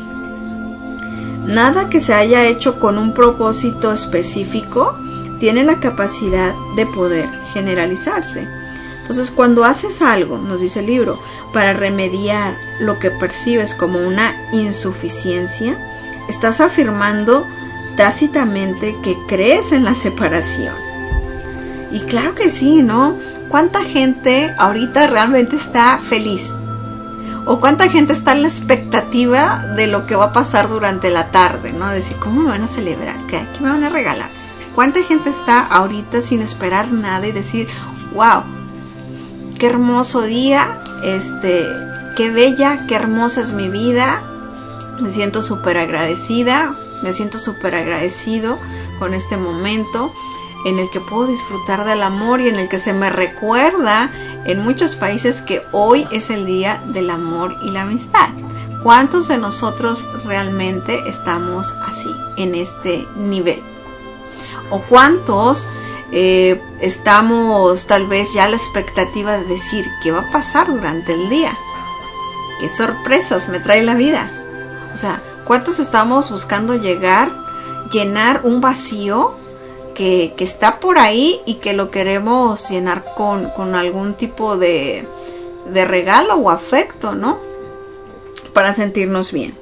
[SPEAKER 4] Nada que se haya hecho con un propósito específico tiene la capacidad de poder generalizarse. Entonces, cuando haces algo, nos dice el libro, para remediar lo que percibes como una insuficiencia, estás afirmando tácitamente que crees en la separación. Y claro que sí, ¿no? ¿Cuánta gente ahorita realmente está feliz? ¿O cuánta gente está en la expectativa de lo que va a pasar durante la tarde, ¿no? Decir, ¿cómo me van a celebrar? ¿Qué me van a regalar? ¿Cuánta gente está ahorita sin esperar nada y decir, wow, qué hermoso día, qué bella, qué hermosa es mi vida, me siento súper agradecida, me siento súper agradecido con este momento en el que puedo disfrutar del amor y en el que se me recuerda en muchos países que hoy es el día del amor y la amistad? ¿Cuántos de nosotros realmente estamos así, en este nivel? ¿O cuántos estamos tal vez ya a la expectativa de decir qué va a pasar durante el día? ¿Qué sorpresas me trae la vida? O sea, ¿cuántos estamos buscando llenar un vacío que está por ahí y que lo queremos llenar con algún tipo de regalo o afecto, ¿no? Para sentirnos bien.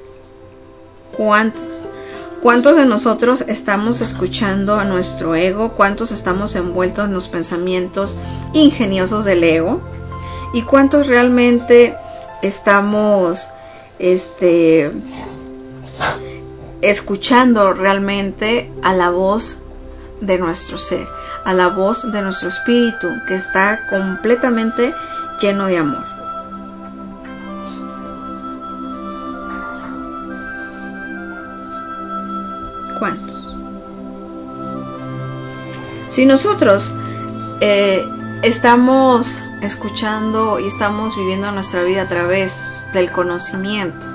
[SPEAKER 4] ¿Cuántos de nosotros estamos escuchando a nuestro ego? ¿Cuántos estamos envueltos en los pensamientos ingeniosos del ego? ¿Y cuántos realmente estamos escuchando realmente a la voz de nuestro ser, a la voz de nuestro espíritu, que está completamente lleno de amor? ¿Cuántos? Si nosotros estamos escuchando y estamos viviendo nuestra vida a través del conocimiento,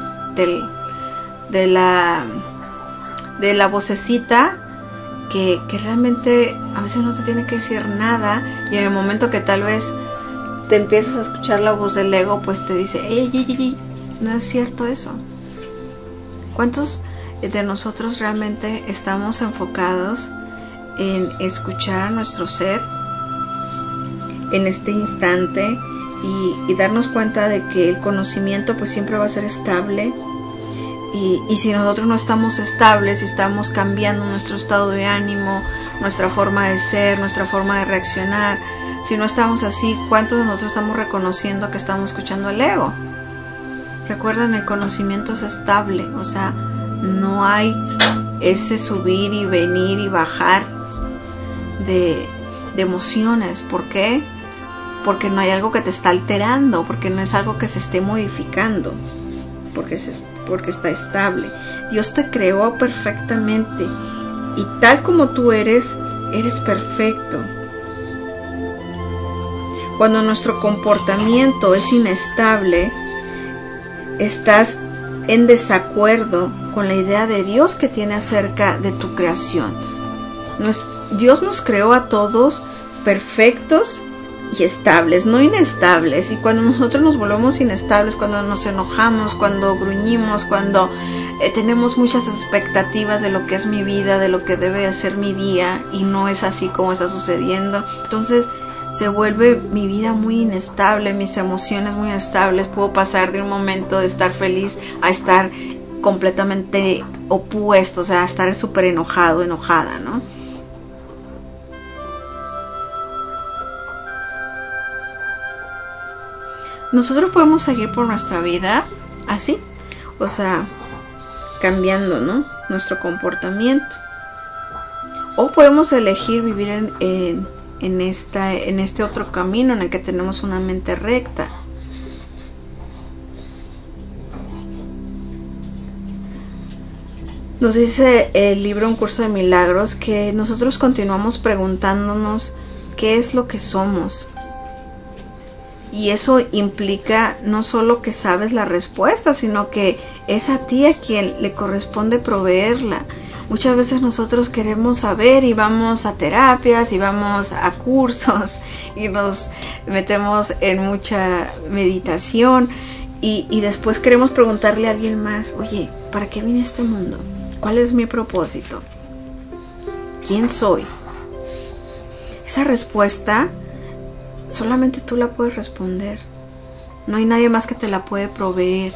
[SPEAKER 4] de la vocecita que realmente a veces no te tiene que decir nada, y en el momento que tal vez te empiezas a escuchar la voz del ego, pues te dice, ey, no es cierto eso. ¿Cuántos de nosotros realmente estamos enfocados en escuchar a nuestro ser en este instante y darnos cuenta de que el conocimiento pues siempre va a ser estable? Y si nosotros no estamos estables, si estamos cambiando nuestro estado de ánimo, nuestra forma de ser, nuestra forma de reaccionar, si no estamos así, ¿cuántos de nosotros estamos reconociendo que estamos escuchando al ego? Recuerden, el conocimiento es estable, o sea, no hay ese subir y venir y bajar de emociones. ¿Por qué? Porque no hay algo que te está alterando, porque no es algo que se esté modificando, porque está estable. Dios te creó perfectamente y tal como tú eres perfecto. Cuando nuestro comportamiento es inestable, estás en desacuerdo con la idea de Dios que tiene acerca de tu creación. Dios nos creó a todos perfectos y estables, no inestables. Y cuando nosotros nos volvemos inestables, cuando nos enojamos, cuando gruñimos, cuando tenemos muchas expectativas de lo que es mi vida, de lo que debe ser mi día, y no es así como está sucediendo, entonces se vuelve mi vida muy inestable, mis emociones muy inestables. Puedo pasar de un momento de estar feliz a estar completamente opuesto, o sea, a estar súper enojado, enojada, ¿no? Nosotros podemos seguir por nuestra vida así, o sea, cambiando, ¿no?, nuestro comportamiento. O podemos elegir vivir en este otro camino en el que tenemos una mente recta. Nos dice el libro Un Curso de Milagros que nosotros continuamos preguntándonos qué es lo que somos. Y eso implica no solo que sabes la respuesta, sino que es a ti a quien le corresponde proveerla. Muchas veces nosotros queremos saber y vamos a terapias y vamos a cursos y nos metemos en mucha meditación y después queremos preguntarle a alguien más, oye, ¿para qué vine a este mundo? ¿Cuál es mi propósito? ¿Quién soy? Esa respuesta solamente tú la puedes responder. No hay nadie más que te la puede proveer.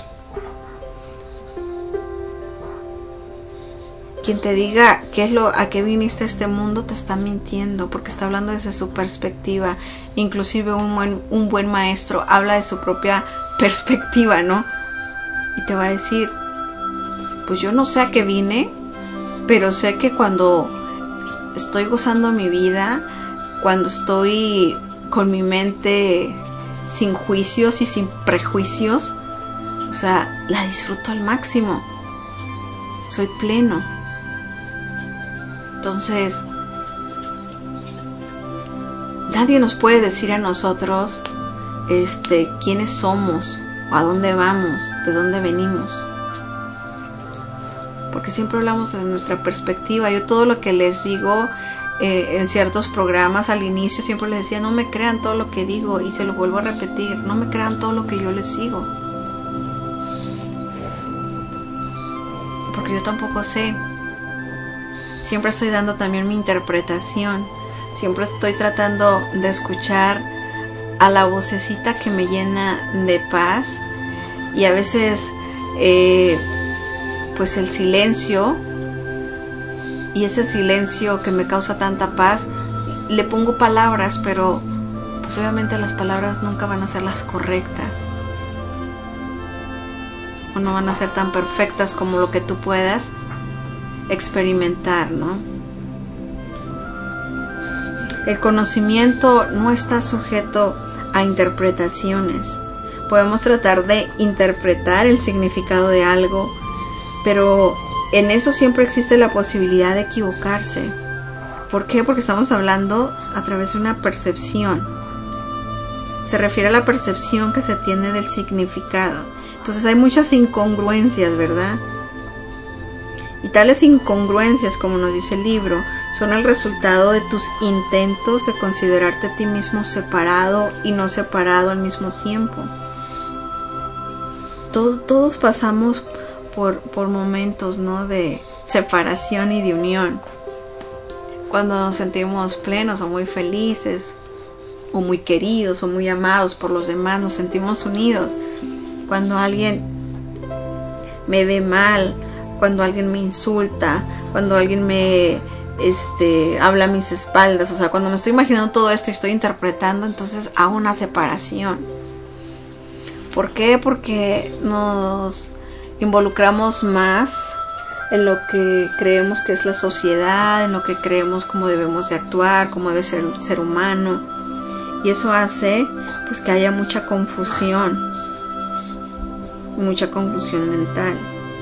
[SPEAKER 4] Quien te diga a qué viniste a este mundo te está mintiendo, porque está hablando desde su perspectiva. Inclusive un buen maestro habla de su propia perspectiva, ¿no? Y te va a decir, pues yo no sé a qué vine, pero sé que cuando estoy gozando mi vida, cuando estoy con mi mente sin juicios y sin prejuicios, o sea, la disfruto al máximo. Soy pleno. Entonces, nadie nos puede decir a nosotros quiénes somos, o a dónde vamos, de dónde venimos. Porque siempre hablamos desde nuestra perspectiva. Yo todo lo que les digo en ciertos programas al inicio siempre les decía, no me crean todo lo que digo, y se lo vuelvo a repetir, no me crean todo lo que yo les digo. Porque yo tampoco sé. Siempre estoy dando también mi interpretación. Siempre estoy tratando de escuchar a la vocecita que me llena de paz. Y a veces, pues el silencio, y ese silencio que me causa tanta paz, le pongo palabras, pero pues obviamente las palabras nunca van a ser las correctas. O no van a ser tan perfectas como lo que tú puedas experimentar, ¿no? El conocimiento no está sujeto a interpretaciones. Podemos tratar de interpretar el significado de algo, pero en eso siempre existe la posibilidad de equivocarse. ¿Por qué? Porque estamos hablando a través de una percepción. Se refiere a la percepción que se tiene del significado. Entonces hay muchas incongruencias, ¿verdad? Y tales incongruencias, como nos dice el libro, son el resultado de tus intentos de considerarte a ti mismo separado y no separado al mismo tiempo. Todos pasamos por momentos, ¿no?, de separación y de unión. Cuando nos sentimos plenos o muy felices, o muy queridos o muy amados por los demás, nos sentimos unidos. Cuando alguien me ve mal, cuando alguien me insulta, cuando alguien me habla a mis espaldas, o sea, cuando me estoy imaginando todo esto y estoy interpretando, entonces hago una separación. ¿Por qué? Porque nos involucramos más en lo que creemos que es la sociedad, en lo que creemos cómo debemos de actuar, cómo debe ser el ser humano, y eso hace pues que haya mucha confusión mental.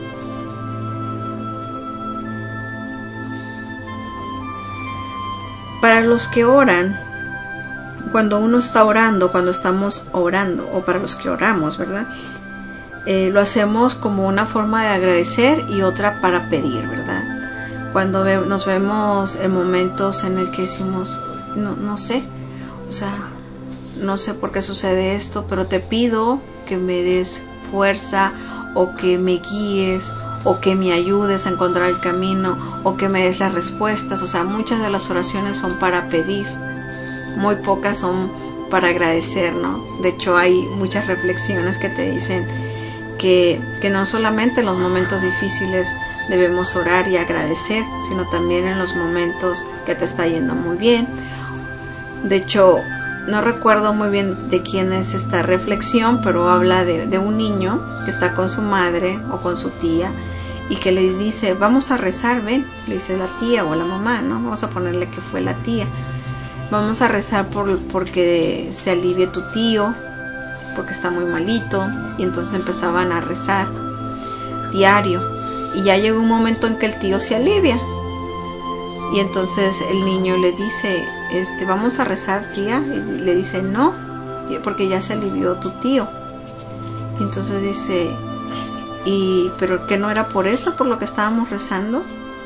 [SPEAKER 4] Para los que oran, cuando uno está orando, cuando estamos orando, o para los que oramos, ¿verdad? Lo hacemos como una forma de agradecer y otra para pedir, ¿verdad? Cuando nos vemos en momentos en el que decimos, no sé, o sea, no sé por qué sucede esto, pero te pido que me des fuerza, o que me guíes, o que me ayudes a encontrar el camino, o que me des las respuestas. O sea, muchas de las oraciones son para pedir, muy pocas son para agradecer, ¿no? De hecho hay muchas reflexiones que te dicen que no solamente en los momentos difíciles debemos orar y agradecer, sino también en los momentos que te está yendo muy bien. De hecho, no recuerdo muy bien de quién es esta reflexión, pero habla de un niño que está con su madre o con su tía y que le dice, vamos a rezar, ven, le dice la tía o la mamá, ¿no? Vamos a ponerle que fue la tía. Vamos a rezar porque se alivie tu tío, porque está muy malito. Y entonces empezaban a rezar diario. Y ya llegó un momento en que el tío se alivia. Y entonces el niño le dice, vamos a rezar, tía. Y le dice, no, porque ya se alivió tu tío. Y entonces dice, ¿pero qué no era por eso, por lo que estábamos rezando?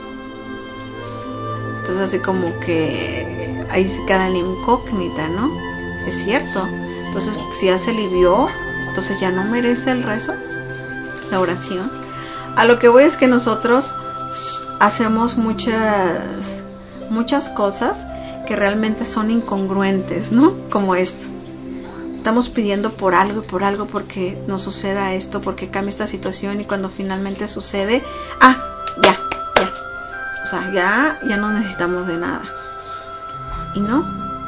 [SPEAKER 4] Entonces así como que ahí se queda la incógnita, ¿no? Es cierto. Entonces si ya se alivió, entonces ya no merece el rezo, la oración. A lo que voy es que nosotros hacemos muchas cosas que realmente son incongruentes, ¿no? Como esto. Estamos pidiendo por algo porque nos suceda esto, porque cambie esta situación, y cuando finalmente sucede, ya. O sea, ya no necesitamos de nada. Y no.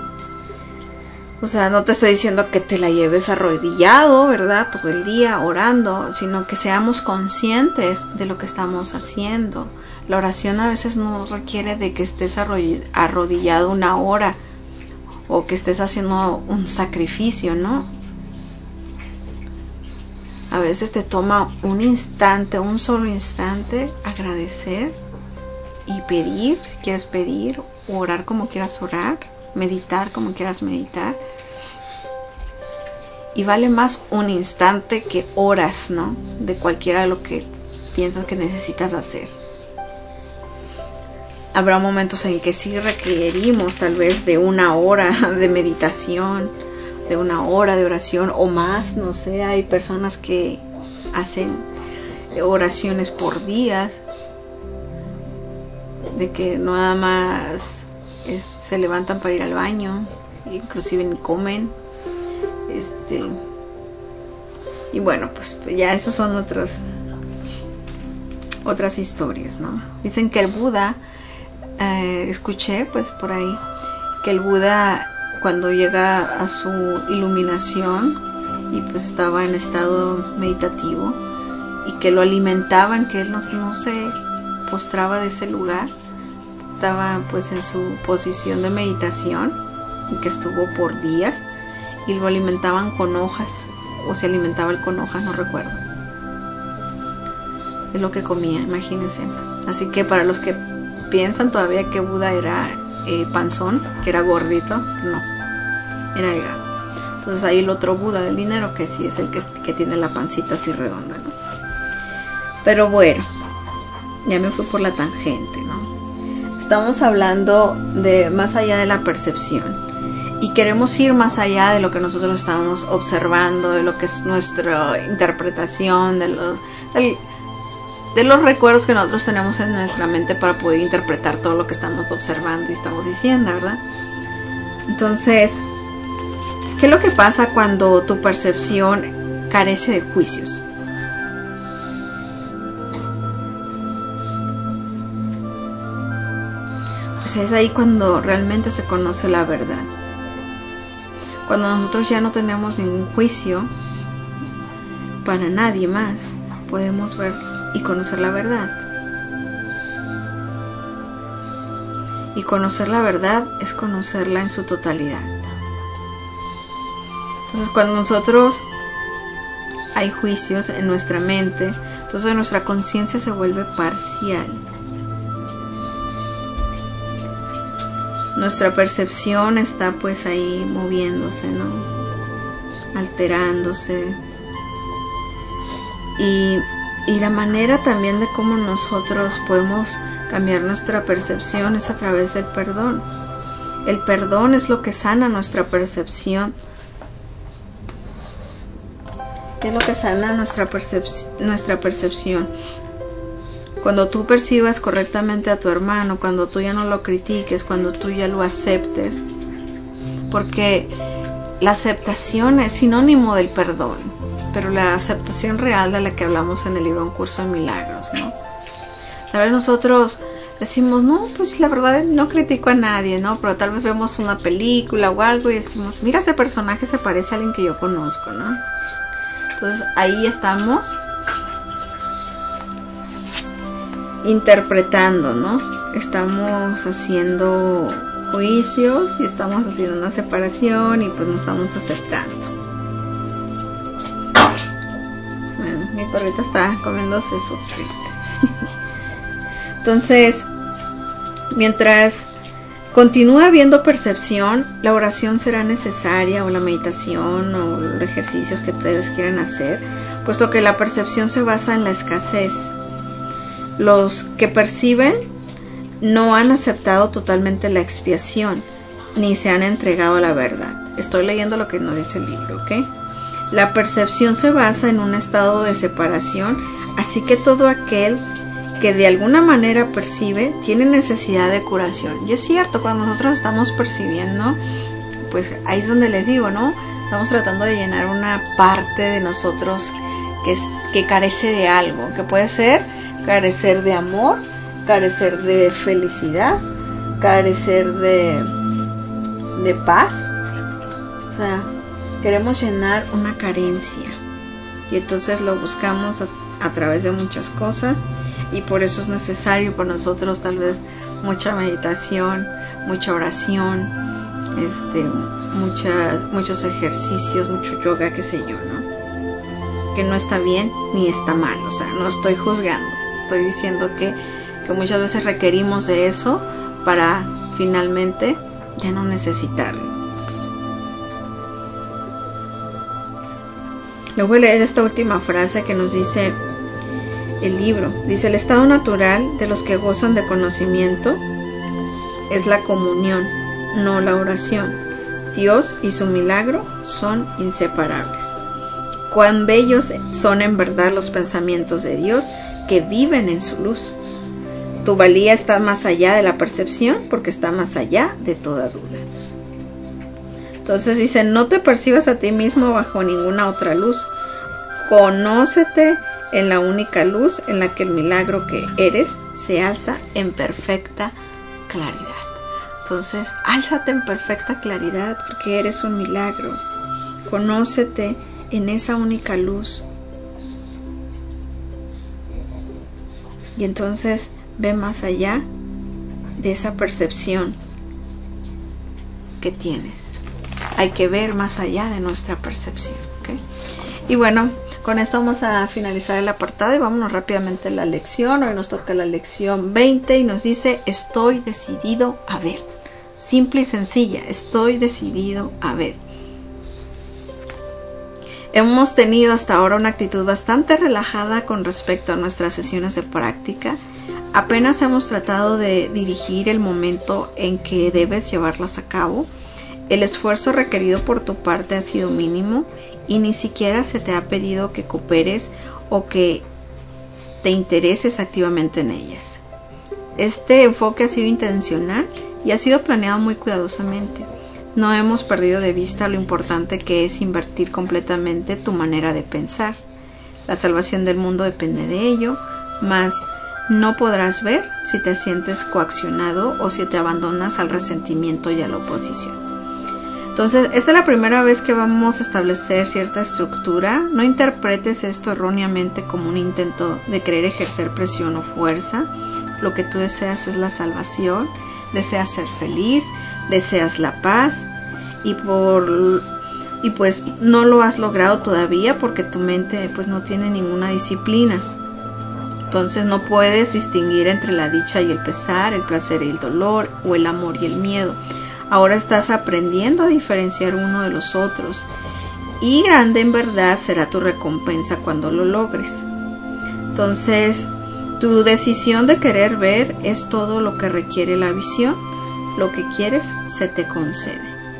[SPEAKER 4] O sea, no te estoy diciendo que te la lleves arrodillado, ¿verdad? Todo el día orando, sino que seamos conscientes de lo que estamos haciendo. La oración a veces no requiere de que estés arrodillado 1 hora o que estés haciendo un sacrificio, ¿no? A veces te toma un solo instante, agradecer y pedir, si quieres pedir, o orar como quieras orar, meditar como quieras meditar. Y vale más un instante que horas, ¿no? De cualquiera de lo que piensas que necesitas hacer. Habrá momentos en que sí requerimos tal vez de 1 hora de meditación, de 1 hora de oración o más, no sé. Hay personas que hacen oraciones por días, de que nada más se levantan para ir al baño, inclusive ni comen, y bueno, pues ya esas son otras historias, ¿no? Dicen que el Buda, escuché pues por ahí, que el Buda cuando llega a su iluminación y pues estaba en estado meditativo y que lo alimentaban, que él no se postraba de ese lugar, estaba pues en su posición de meditación, y que estuvo por días, y lo alimentaban con hojas, o se alimentaba él con hojas, no recuerdo. Es lo que comía, imagínense. Así que para los que piensan todavía que Buda era panzón, que era gordito, no, era delgado. Entonces hay el otro Buda del dinero, que sí es el que tiene la pancita así redonda, ¿no? Pero bueno, ya me fui por la tangente, ¿no? Estamos hablando de más allá de la percepción, y queremos ir más allá de lo que nosotros estamos observando, de lo que es nuestra interpretación, de los recuerdos que nosotros tenemos en nuestra mente para poder interpretar todo lo que estamos observando y estamos diciendo, ¿verdad? Entonces, ¿qué es lo que pasa cuando tu percepción carece de juicios? Pues es ahí cuando realmente se conoce la verdad. Cuando nosotros ya no tenemos ningún juicio para nadie más, podemos ver y conocer la verdad. Y conocer la verdad es conocerla en su totalidad. Entonces, cuando nosotros hay juicios en nuestra mente, entonces nuestra conciencia se vuelve parcial. Nuestra percepción está pues ahí moviéndose, ¿no? Alterándose. Y la manera también de cómo nosotros podemos cambiar nuestra percepción es a través del perdón. El perdón es lo que sana nuestra percepción. Es lo que sana nuestra percepción. Cuando tú percibas correctamente a tu hermano, cuando tú ya no lo critiques, cuando tú ya lo aceptes, porque la aceptación es sinónimo del perdón, pero la aceptación real de la que hablamos en el libro Un Curso de Milagros, ¿no? Tal vez nosotros decimos, no, pues la verdad no critico a nadie, ¿no? Pero tal vez vemos una película o algo y decimos, mira, ese personaje se parece a alguien que yo conozco, ¿no? Entonces ahí estamos interpretando, ¿no? Estamos haciendo juicios y estamos haciendo una separación y pues no estamos aceptando. Bueno, mi perrita está comiéndose su treat. Entonces, mientras continúa habiendo percepción, la oración será necesaria, o la meditación o los ejercicios que ustedes quieran hacer, puesto que la percepción se basa en la escasez. Los que perciben no han aceptado totalmente la expiación, ni se han entregado a la verdad. Estoy leyendo lo que nos dice el libro, ¿ok? La percepción se basa en un estado de separación, así que todo aquel que de alguna manera percibe tiene necesidad de curación. Y es cierto, cuando nosotros estamos percibiendo, pues ahí es donde les digo, ¿no? Estamos tratando de llenar una parte de nosotros que carece de algo, que puede ser carecer de amor, carecer de felicidad, carecer de paz. O sea, queremos llenar una carencia y entonces lo buscamos a través de muchas cosas, y por eso es necesario para nosotros tal vez mucha meditación, mucha oración, muchos ejercicios, mucho yoga, qué sé yo, ¿no? Que no está bien ni está mal, o sea, no estoy juzgando, estoy diciendo que muchas veces requerimos de eso para finalmente ya no necesitarlo. Les voy a leer esta última frase que nos dice el libro. Dice: el estado natural de los que gozan de conocimiento es la comunión, no la oración. Dios y su milagro son inseparables. Cuán bellos son en verdad los pensamientos de Dios que viven en su luz. Tu valía está más allá de la percepción, porque está más allá de toda duda. Entonces dice: no te percibas a ti mismo bajo ninguna otra luz. Conócete en la única luz en la que el milagro que eres se alza en perfecta claridad. Entonces, álzate en perfecta claridad porque eres un milagro. Conócete en esa única luz. Y entonces ve más allá de esa percepción que tienes. Hay que ver más allá de nuestra percepción, ¿okay? Y bueno, con esto vamos a finalizar el apartado y vámonos rápidamente a la lección. Hoy nos toca la lección 20 y nos dice: estoy decidido a ver. Simple y sencilla, estoy decidido a ver. Hemos tenido hasta ahora una actitud bastante relajada con respecto a nuestras sesiones de práctica. Apenas hemos tratado de dirigir el momento en que debes llevarlas a cabo. El esfuerzo requerido por tu parte ha sido mínimo y ni siquiera se te ha pedido que cooperes o que te intereses activamente en ellas. Este enfoque ha sido intencional y ha sido planeado muy cuidadosamente. No hemos perdido de vista lo importante que es invertir completamente tu manera de pensar. La salvación del mundo depende de ello, mas no podrás ver si te sientes coaccionado o si te abandonas al resentimiento y a la oposición. Entonces, esta es la primera vez que vamos a establecer cierta estructura. No interpretes esto erróneamente como un intento de querer ejercer presión o fuerza. Lo que tú deseas es la salvación, deseas ser feliz, deseas la paz y pues no lo has logrado todavía porque tu mente pues no tiene ninguna disciplina. Entonces no puedes distinguir entre la dicha y el pesar, el placer y el dolor o el amor y el miedo. Ahora estás aprendiendo a diferenciar uno de los otros y grande en verdad será tu recompensa cuando lo logres. Entonces, tu decisión de querer ver es todo lo que requiere la visión. Lo que quieres se te concede.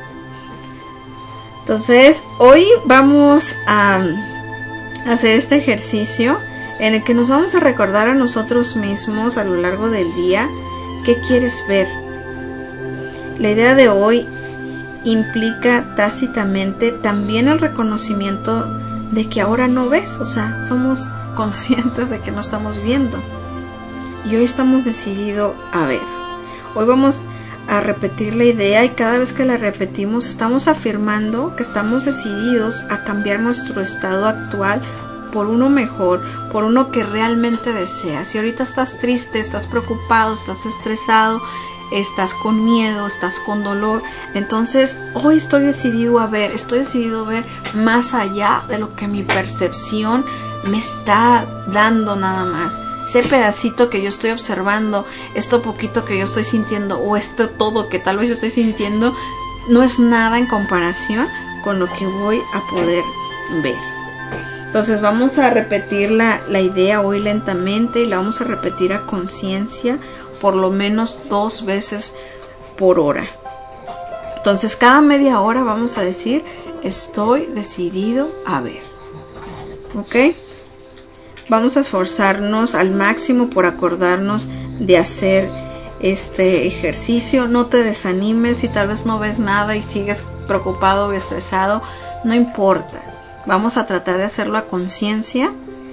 [SPEAKER 4] Entonces, hoy vamos a hacer este ejercicio en el que nos vamos a recordar a nosotros mismos a lo largo del día qué quieres ver. La idea de hoy implica tácitamente también el reconocimiento de que ahora no ves, o sea, somos conscientes de que no estamos viendo. Y hoy estamos decididos a ver. Hoy vamos a repetir la idea y cada vez que la repetimos estamos afirmando que estamos decididos a cambiar nuestro estado actual por uno mejor, por uno que realmente deseas. Si ahorita estás triste, estás preocupado, estás estresado, estás con miedo, estás con dolor, entonces hoy estoy decidido a ver más allá de lo que mi percepción me está dando nada más. Ese pedacito que yo estoy observando, esto poquito que yo estoy sintiendo o esto todo que tal vez yo estoy sintiendo no es nada en comparación con lo que voy a poder ver. Entonces vamos a repetir la idea hoy lentamente y la vamos a repetir a conciencia por lo menos 2 veces por hora. Entonces cada media hora vamos a decir estoy decidido a ver. ¿Ok? Vamos a esforzarnos al máximo por acordarnos de hacer este ejercicio. No te desanimes si tal vez no ves nada y sigues preocupado o estresado. No importa. Vamos a tratar de hacerlo a conciencia.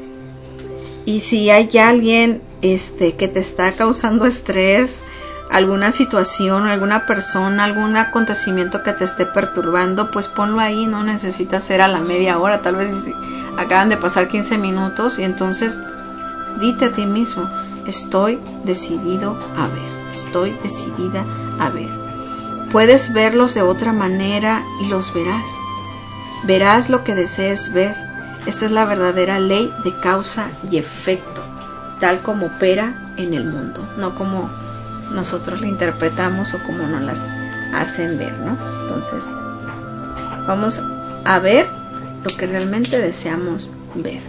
[SPEAKER 4] Y si hay alguien que te está causando estrés, alguna situación, alguna persona, algún acontecimiento que te esté perturbando, pues ponlo ahí. No necesitas ser a la media hora. Tal vez acaban de pasar 15 minutos y entonces dite a ti mismo, estoy decidido a ver, estoy decidida a ver. Puedes verlos de otra manera y los verás. Verás lo que desees ver. Esta es la verdadera ley de causa y efecto, tal como opera en el mundo, no como nosotros la interpretamos o como nos las hacen ver, ¿no? Entonces, vamos a ver lo que realmente deseamos ver.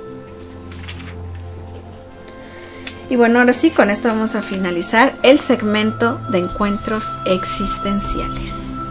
[SPEAKER 4] Y bueno, ahora sí, con esto vamos a finalizar el segmento de encuentros existenciales.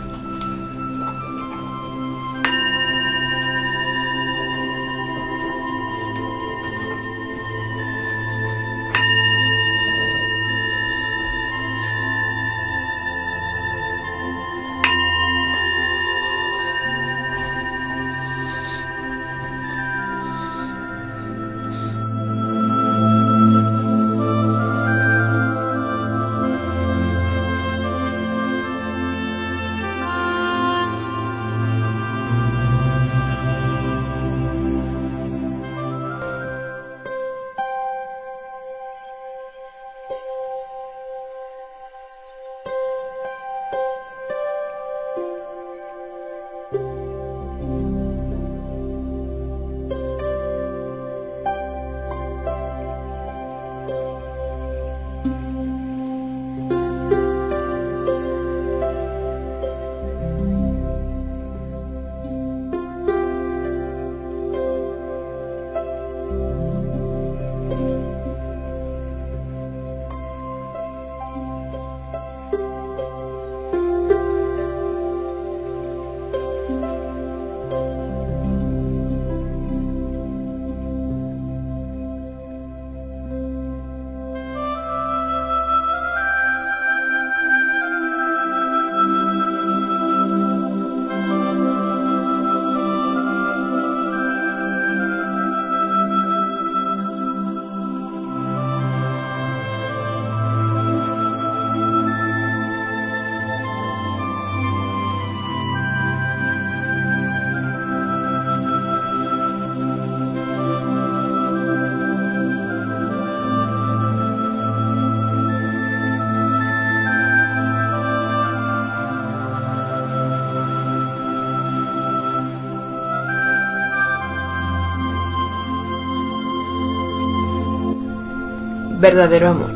[SPEAKER 5] Verdadero amor.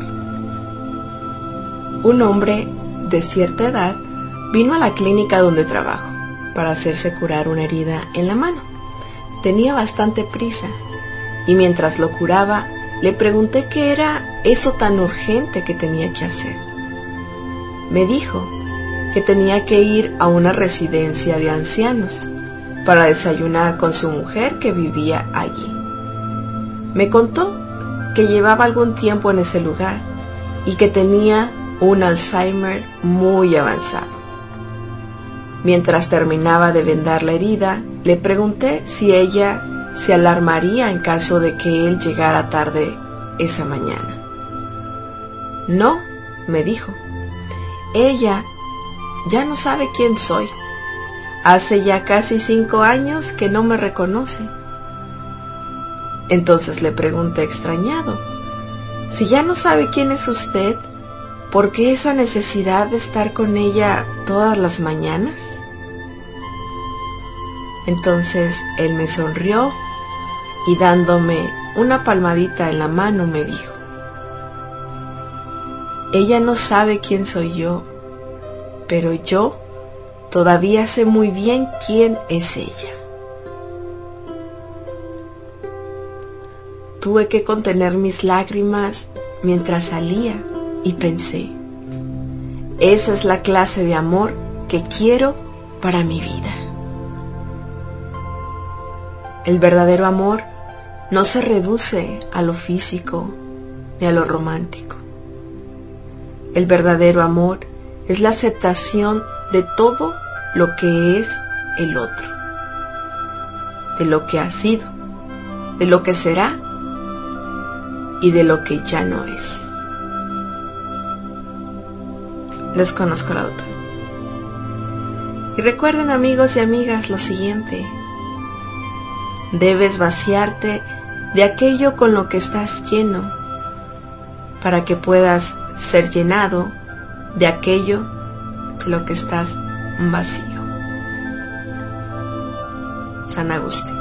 [SPEAKER 5] Un hombre de cierta edad vino a la clínica donde trabajo para hacerse curar una herida en la mano. Tenía bastante prisa y mientras lo curaba le pregunté qué era eso tan urgente que tenía que hacer. Me dijo que tenía que ir a una residencia de ancianos para desayunar con su mujer que vivía allí. Me contó que llevaba algún tiempo en ese lugar y que tenía un Alzheimer muy avanzado. Mientras terminaba de vendar la herida, le pregunté si ella se alarmaría en caso de que él llegara tarde esa mañana. No, me dijo. Ella ya no sabe quién soy. Hace ya casi 5 años que no me reconoce. Entonces le pregunté extrañado, si ya no sabe quién es usted, ¿por qué esa necesidad de estar con ella todas las mañanas? Entonces él me sonrió y dándome una palmadita en la mano me dijo, ella no sabe quién soy yo, pero yo todavía sé muy bien quién es ella. Tuve que contener mis lágrimas mientras salía y pensé, esa es la clase de amor que quiero para mi vida. El verdadero amor no se reduce a lo físico ni a lo romántico. El verdadero amor es la aceptación de todo lo que es el otro, de lo que ha sido, de lo que será y de lo que ya no es. Desconozco el autor. Y recuerden, amigos y amigas, lo siguiente: debes vaciarte de aquello con lo que estás lleno para que puedas ser llenado de aquello de lo que estás vacío. San Agustín.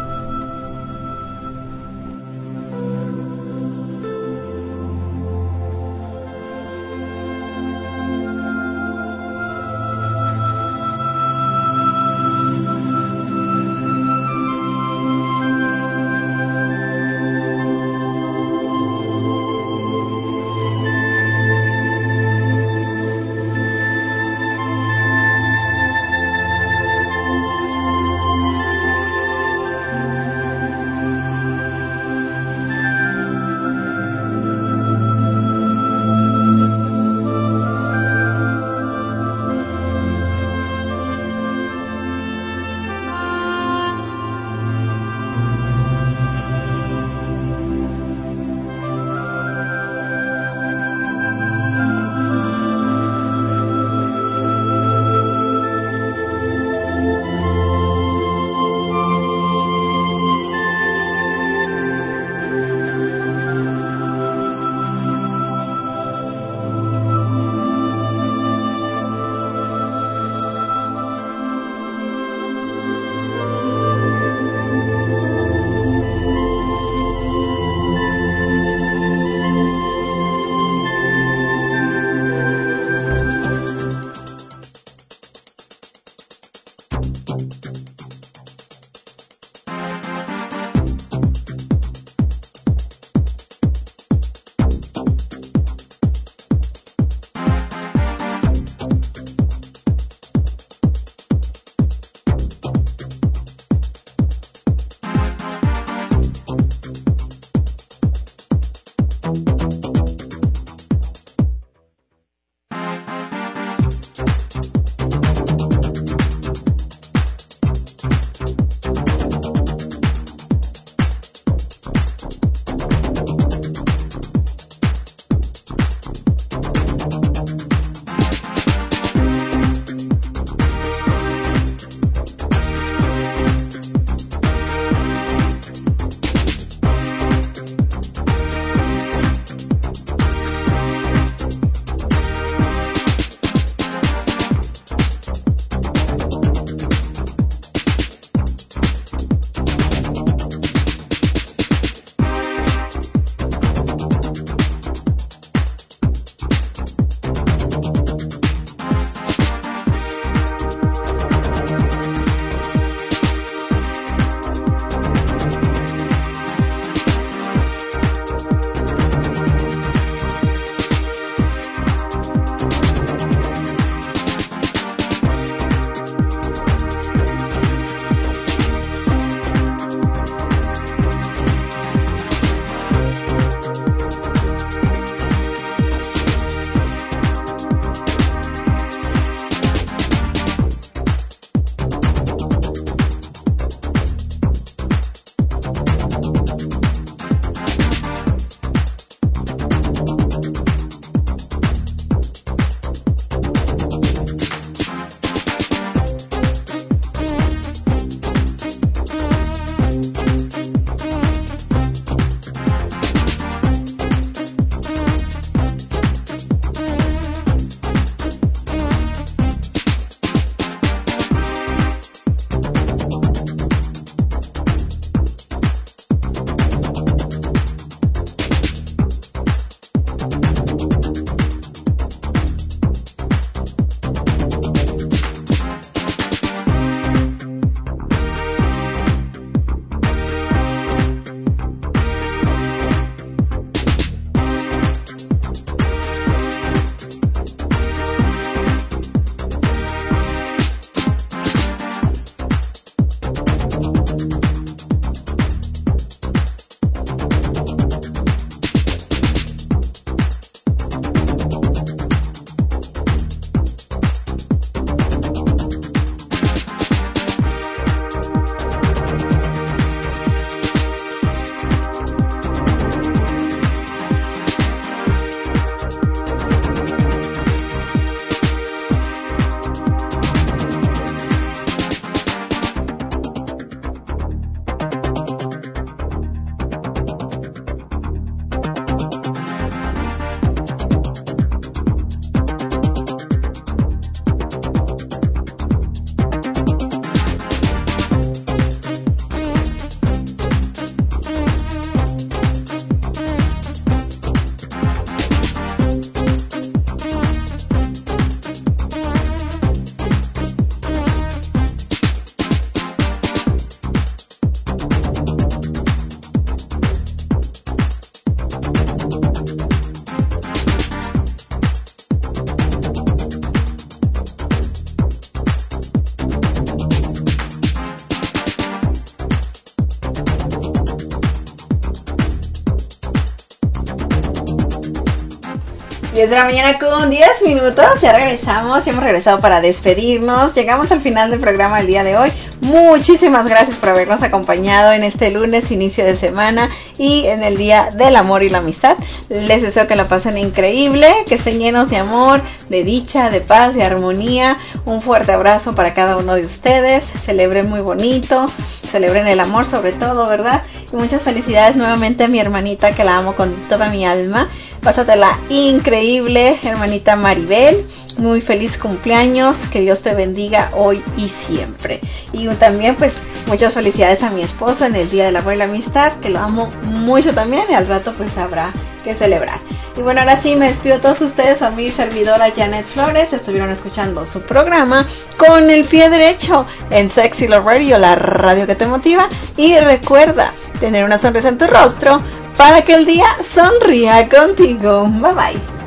[SPEAKER 4] 10 de la mañana con 10 minutos, ya regresamos, ya hemos regresado para despedirnos, llegamos al final del programa el día de hoy. Muchísimas gracias por habernos acompañado en este lunes, inicio de semana y en el día del amor y la amistad. Les deseo que la pasen increíble, que estén llenos de amor, de dicha, de paz, de armonía. Un fuerte abrazo para cada uno de ustedes, celebren muy bonito, celebren el amor sobre todo, ¿verdad? Y muchas felicidades nuevamente a mi hermanita, que la amo con toda mi alma. Pásatela increíble, hermanita Maribel. Muy feliz cumpleaños, que Dios te bendiga hoy y siempre. Y también pues muchas felicidades a mi esposo en el Día del Amor y la Amistad, que lo amo mucho también, y al rato pues habrá que celebrar. Y bueno, ahora sí me despido a todos ustedes, a mi servidora Janet Flores. Estuvieron escuchando su programa Con el Pie Derecho en Sexy Love Radio, la radio que te motiva. Y recuerda tener una sonrisa en tu rostro para que el día sonría contigo. Bye bye.